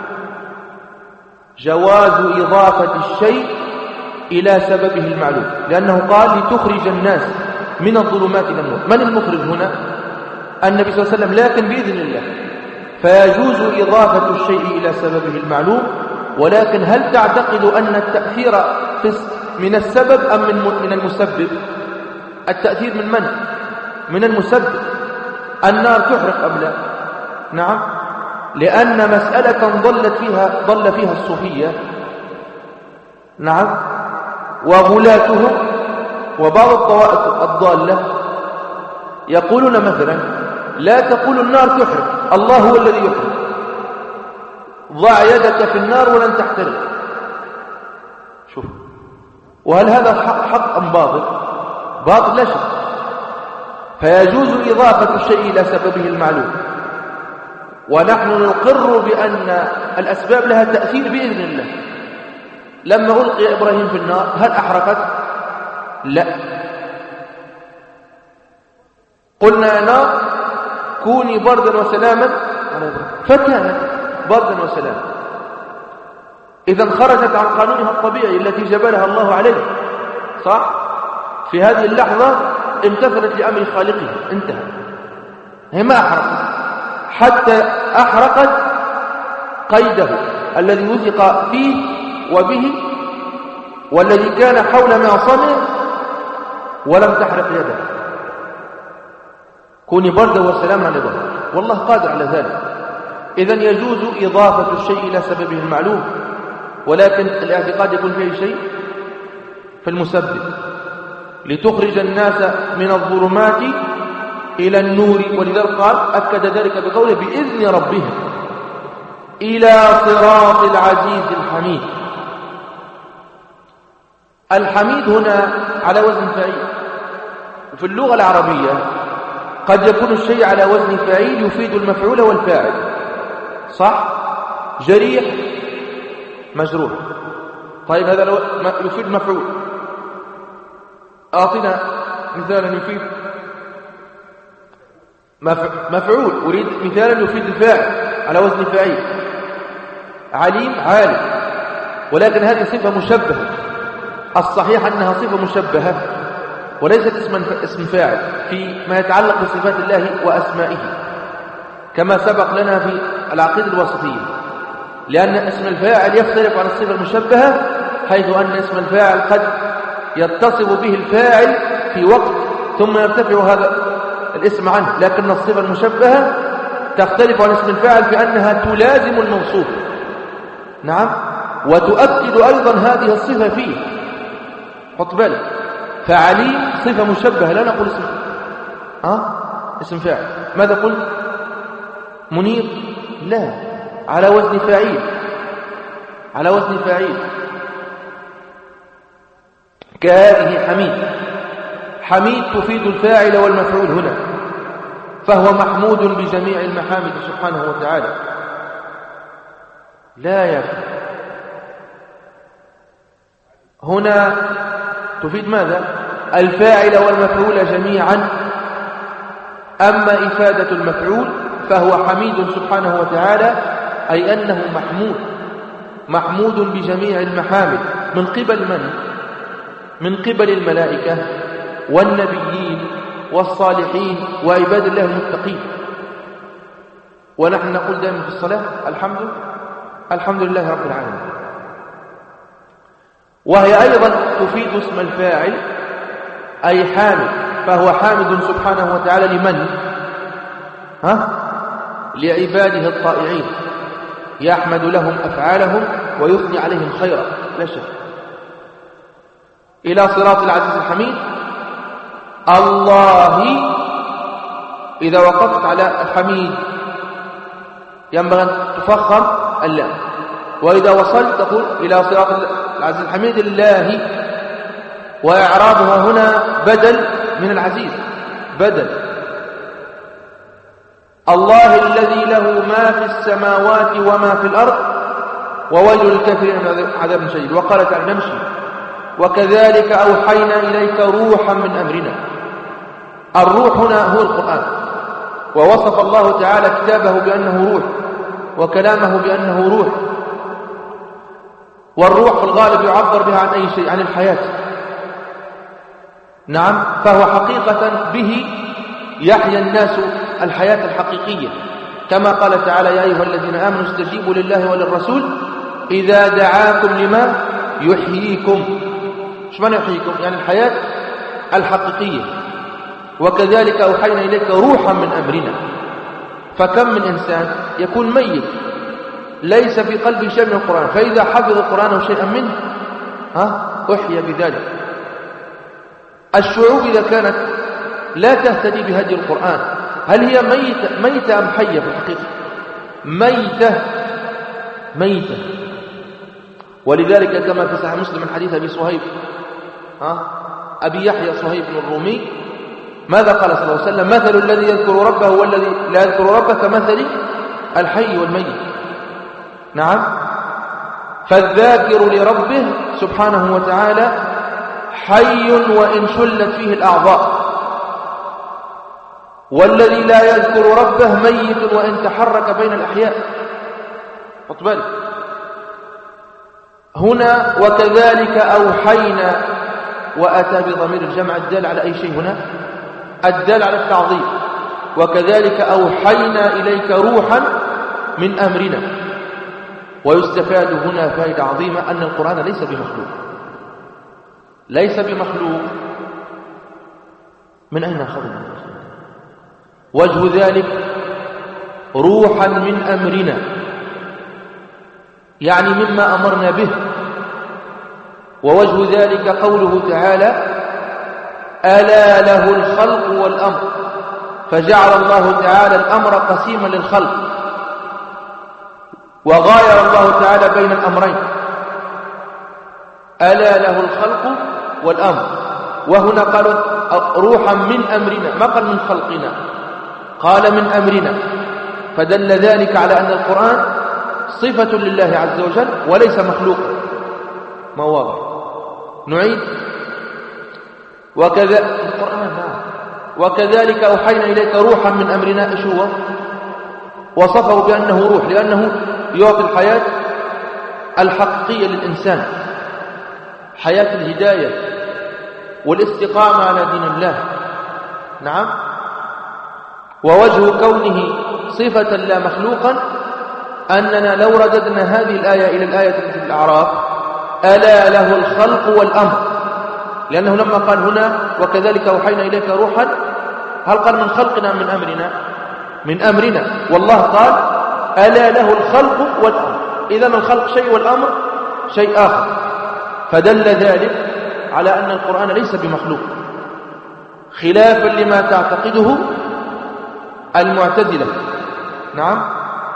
جواز إضافة الشيء إلى سببه المعلوم، لأنه قال لتخرج الناس من الظلمات إلى النور. من المخرج هنا؟ النبي صلى الله عليه وسلم، لكن بإذن الله. فيجوز إضافة الشيء إلى سببه المعلوم، ولكن هل تعتقد أن التأثير من السبب أم من المسبب؟ التأثير من؟ من المسبب. النار تحرق أم لا؟ نعم، لأن مسألة ضل فيها الصوفية، نعم، وغلاتهم وبعض الطوائف الضالة يقولون مثلا: لا تقول النار تحرق، الله هو الذي يحرق، ضع يدك في النار ولن تحترق. شوف، وهل هذا حق أم باطل؟ باطل لا شك. فيجوز إضافة الشيء إلى سببه المعلوم، ونحن نقر بأن الأسباب لها تأثير بإذن الله. لما ألقي إبراهيم في النار هل أحرقت؟ لا. قلنا يا نار كوني بردا وسلاما، فكانت بردا وسلاما. إذا خرجت عن قانونها الطبيعي التي جبلها الله عليه، صح؟ في هذه اللحظة امتثلت لأمر خالقها، انتهى. هي ما أحرقت حتى أحرقت قيده الذي وثق فيه وبه والذي كان حول معصمه، ولم تحرق يده. كوني بردا وسلاما لله، والله قادر على ذلك. إذن يجوز إضافة الشيء إلى سببه المعلوم، ولكن الاعتقاد يكون فيه شيء في المسبب، لتخرج الناس من الظلمات إلى النور. ولذلك قال أكد ذلك بقوله بإذن ربهم إلى صراط العزيز الحميد. الحميد هنا على وزن فعيل، وفي اللغة العربية قد يكون الشيء على وزن فعيل يفيد المفعول والفاعل، صح؟ جريح مجروح، طيب هذا يفيد مفعول. أعطنا مثالا يفيد مفعول، أريد مثالا يفيد الفاعل على وزن فعيل. عليم عالم، ولكن هذه صفة مشبهة، الصحيح أنها صفة مشبهة وليست اسم فاعل فيما يتعلق بصفات الله وأسمائه، كما سبق لنا في العقيدة الوسطية، لأن اسم الفاعل يختلف عن الصفة المشبهة، حيث أن اسم الفاعل قد يتصف به الفاعل في وقت ثم يرتفع هذا الاسم عنه، لكن الصفة المشبهة تختلف عن اسم الفاعل في أنها تلازم الموصوف، نعم، وتؤكد أيضا هذه الصفة فيه. حط بالك، فعليم صفة مشبهة، لا نقول اسم فاعل. ماذا قلت؟ منير، لا، على وزن فاعل، على وزن فاعل. كهذه حميد، حميد تفيد الفاعل والمفعول هنا، فهو محمود بجميع المحامد سبحانه وتعالى. لا يكفي هنا تفيد ماذا؟ الفاعل والمفعول جميعا. أما إفادة المفعول فهو حميد سبحانه وتعالى، أي أنه محمود بجميع المحامد. من قبل من؟ من قبل الملائكة والنبيين والصالحين وعباد الله المتقين. ونحن نقول دائما في الصلاة الحمد لله رب العالمين. وهي أيضا تفيد اسم الفاعل أي حامد، فهو حامد سبحانه وتعالى لمن؟ لعباده الطائعين، يحمد لهم أفعالهم ويثني عليهم خيرا، لا شك. إلى صراط العزيز الحميد. الله إذا وقفت على الحميد ينبغي أن تفخم اللام، وإذا وصلت تقول إلى صراط العزيز الحميد الله، وإعرابها هنا بدل من العزيز، بدل. الله الذي له ما في السماوات وما في الأرض وويل للكافرين من عذاب شديد. وقال تعالى نمشي وكذلك أوحينا إليك روحا من أمرنا. الروح هنا هو القرآن، ووصف الله تعالى كتابه بأنه روح وكلامه بأنه روح. والروح في الغالب يعبر بها عن أي شيء، عن الحياة، نعم، فهو حقيقة به يحيا الناس الحياة الحقيقية، كما قال تعالى يا أيها الذين آمنوا استجيبوا لله وللرسول إذا دعاكم لما يحييكم. ايش معنى يحييكم؟ يعني الحياة الحقيقية. وكذلك أوحينا إليك روحا من أمرنا. فكم من إنسان يكون ميت ليس في قلبه شيء من القرآن، فإذا حفظ القرآن أو شيئا منه أحيا بذلك. الشعوب إذا كانت لا تهتدي بهدي القرآن، هل هي ميتة أم حية؟ في الحقيقة ميتة. ولذلك كما في صحيح مسلم من حديث أبي صهيب أبي يحيى صهيب الرومي، ماذا قال صلى الله عليه وسلم؟ مثل الذي يذكر ربه والذي لا يذكر ربه كمثل الحي والميت. نعم، فالذاكر لربه سبحانه وتعالى حي وإن شلت فيه الأعضاء، والذي لا يذكر ربه ميت وإن تحرك بين الأحياء. خد بالك، هنا وكذلك أوحينا، وأتى بضمير الجمع الدال على أي شيء هنا؟ الدال على التعظيم. وكذلك أوحينا إليك روحا من أمرنا. ويستفاد هنا فائدة عظيمة أن القرآن ليس بمخلوق، ليس بمخلوق. من أين أخذنا وجه ذلك؟ روحا من أمرنا، يعني مما أمرنا به. ووجه ذلك قوله تعالى: ألا له الخلق والأمر، فجعل الله تعالى الأمر قسيما للخلق، وغاير الله تعالى بين الأمرين. ألا له الخلق والأمر. وهنا قالوا روحا من أمرنا، ما قال من خلقنا، قال من أمرنا، فدل ذلك على أن القرآن صفة لله عز وجل وليس مخلوقا. ما واضح؟ نعيد. وكذلك أوحينا إليك روحا من أمرنا. إيش هو؟ وصفه بأنه روح لأنه يعطي الحياة الحقيقية للإنسان، حياة الهداية والاستقامة على دين الله. نعم. ووجه كونه صفة لا مخلوقا أننا لو رددنا هذه الآية إلى الآية في الأعراف: ألا له الخلق والأمر، لأنه لما قال هنا وكذلك أوحينا إليك روحا، هل قال من خلقنا من أمرنا؟ من أمرنا. والله قال ألا له الخلق والأمر، إذن الخلق شيء والأمر شيء آخر. فدل ذلك على أن القرآن ليس بمخلوق، خلافا لما تعتقده المعتزلة. نعم.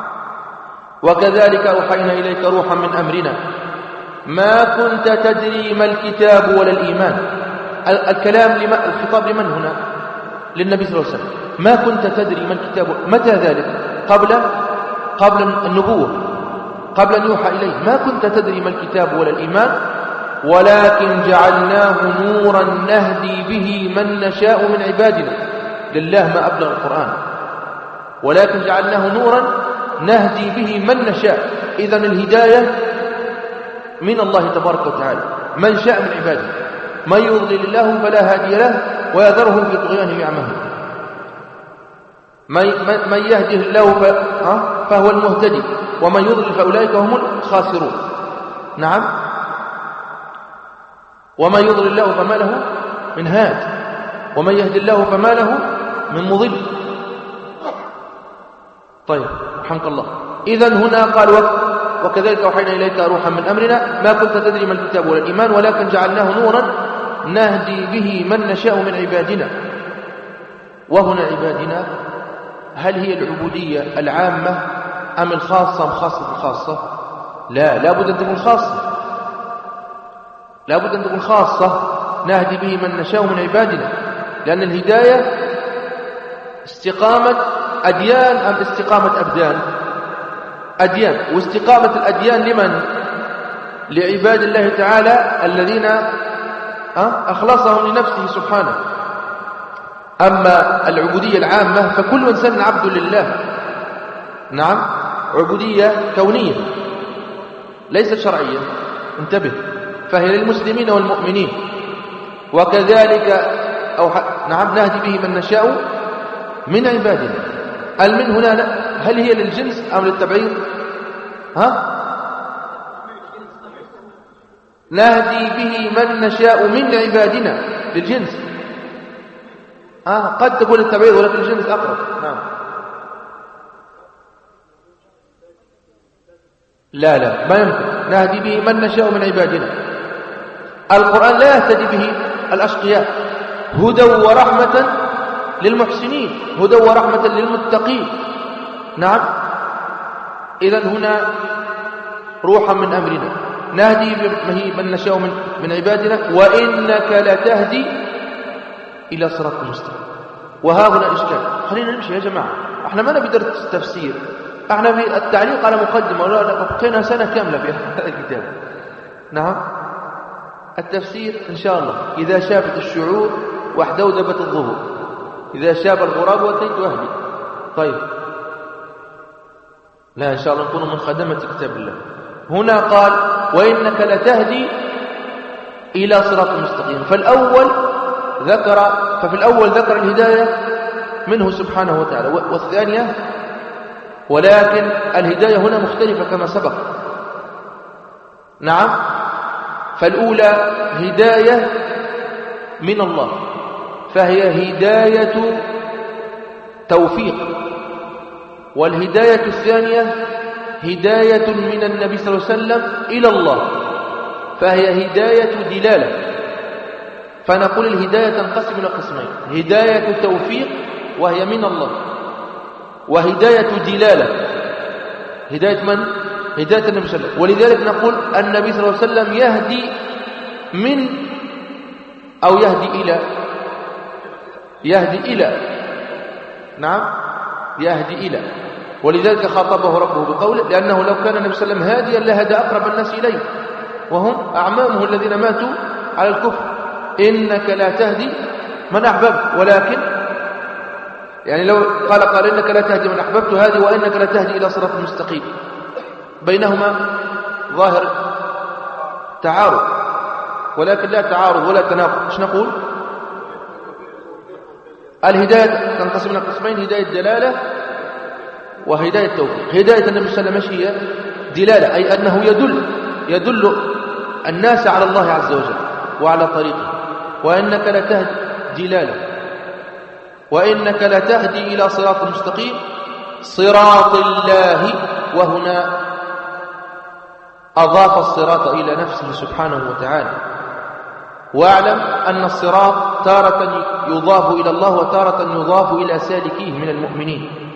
وكذلك أوحينا إليك روحا من أمرنا ما كنت تدري ما الكتاب ولا الإيمان. الخطاب لمن هنا؟ للنبي صلى الله عليه وسلم. ما كنت تدري ما الكتاب. متى ذلك؟ قبل النبوة، قبل أن يوحى إليه. ما كنت تدري ما الكتاب ولا الإيمان ولكن جعلناه نورا نهدي به من نشاء من عبادنا. لله ما أبلغ القرآن. ولكن جعلناه نورا نهدي به من نشاء. إذن الهداية من الله تبارك وتعالى، من شاء من عباده. من يضلل الله فلا هادي له ويذرهم في طغيانهم يعمهون. من يهده الله فهو المهتدي، ومن يضلل فأولئك هم الخاسرون. نعم. ومن يضلل الله فما له من هاد، ومن يهدي الله فما له من مضل. طيب، رحمك الله. إذن هنا قال وكذلك أوحينا إليك روحا من أمرنا ما كنت تدري ما الكتاب ولا الإيمان ولكن جعلناه نورا نهدي به من نشاء من عبادنا. وهنا عبادنا هل هي العبودية العامة أم الخاصة أم خاصة الخاصة؟ لا بد أن تكون خاصة، لا بد أن تكون خاصة. نهدي به من نشاء من عبادنا، لأن الهداية استقامة أديان أم استقامة أبدان؟ أديان. واستقامة الأديان لمن؟ لعباد الله تعالى الذين أخلصهم لنفسه سبحانه. أما العبودية العامة فكل إنسان عبد لله. نعم. عبودية كونية ليست شرعية، انتبه، فهي للمسلمين والمؤمنين. وكذلك نعم نهدي به من نشاء من عبادنا. المن هنا هل هي للجنس أم للتبعيض؟ نهدي به من نشاء من عبادنا للجنس. قد تكون للتبعيض ولكن الجنس أقرب. نعم. لا ما يمكن. نهدي به من نشاء من عبادنا. القرآن لا يهتدي به الأشقياء، هدى ورحمة للمحسنين، هدى ورحمة للمتقين. نعم. إذن هنا روحا من أمرنا نهدي به من نشاء من عبادنا وإنك لتهدي إلى صراط المستقيم. وها هنا إشكال. خلينا نمشي يا جماعة، احنا ما نبي درس التفسير، احنا في التعليق على مقدمة بقينا سنة كاملة في هذا الكتاب. نعم. التفسير إن شاء الله إذا شابت الشعور واحدودبت الظهور، إذا شاب الغراب وأتيت أهلي. طيب، لا إن شاء الله نكون من خدمة كتاب الله. هنا قال وإنك لتهدي إلى صراط مستقيم. ففي الأول ذكر الهداية منه سبحانه وتعالى، والثانية ولكن الهداية هنا مختلفة كما سبق. نعم، فالأولى هداية من الله، فهي هداية توفيق، والهداية الثانية هداية من النبي صلى الله عليه وسلم إلى الله، فهي هداية دلالة. فنقول الهداية تنقسم إلى قسمين: هداية توفيق وهي من الله، وهداية دلالة. هداية من؟ هداية النبي صلى الله عليه وسلم. ولذلك نقول النبي صلى الله عليه وسلم يهدي من أو يهدي إلى نعم، يهدي إلى. ولذلك خاطبه ربه بقوله: لأنه لو كان النبي صلى الله عليه وسلم هاديا لهدى أقرب الناس إليه، وهم أعمامه الذين ماتوا على الكفر. إنك لا تهدي من أحببت، ولكن يعني لو قال إنك لا تهدي من أحببت هذه، وإنك لا تهدي إلى صراط مستقيم، بينهما ظاهر تعارض، ولكن لا تعارض ولا تناقض. ايش نقول؟ الهداية تنقسم إلى قسمين: هداية دلالة وهداية توفيق. هداية النبي صلى الله عليه وسلم هي دلالة، أي أنه يدل الناس على الله عز وجل وعلى طريقه. وإنك لتهدي دلالة، وإنك لتهدي إلى صراط مستقيم، صراط الله. وهنا أضاف الصراط إلى نفسه سبحانه وتعالى. واعلم أن الصراط تارة يضاف إلى الله وتارة يضاف إلى سالكيه من المؤمنين.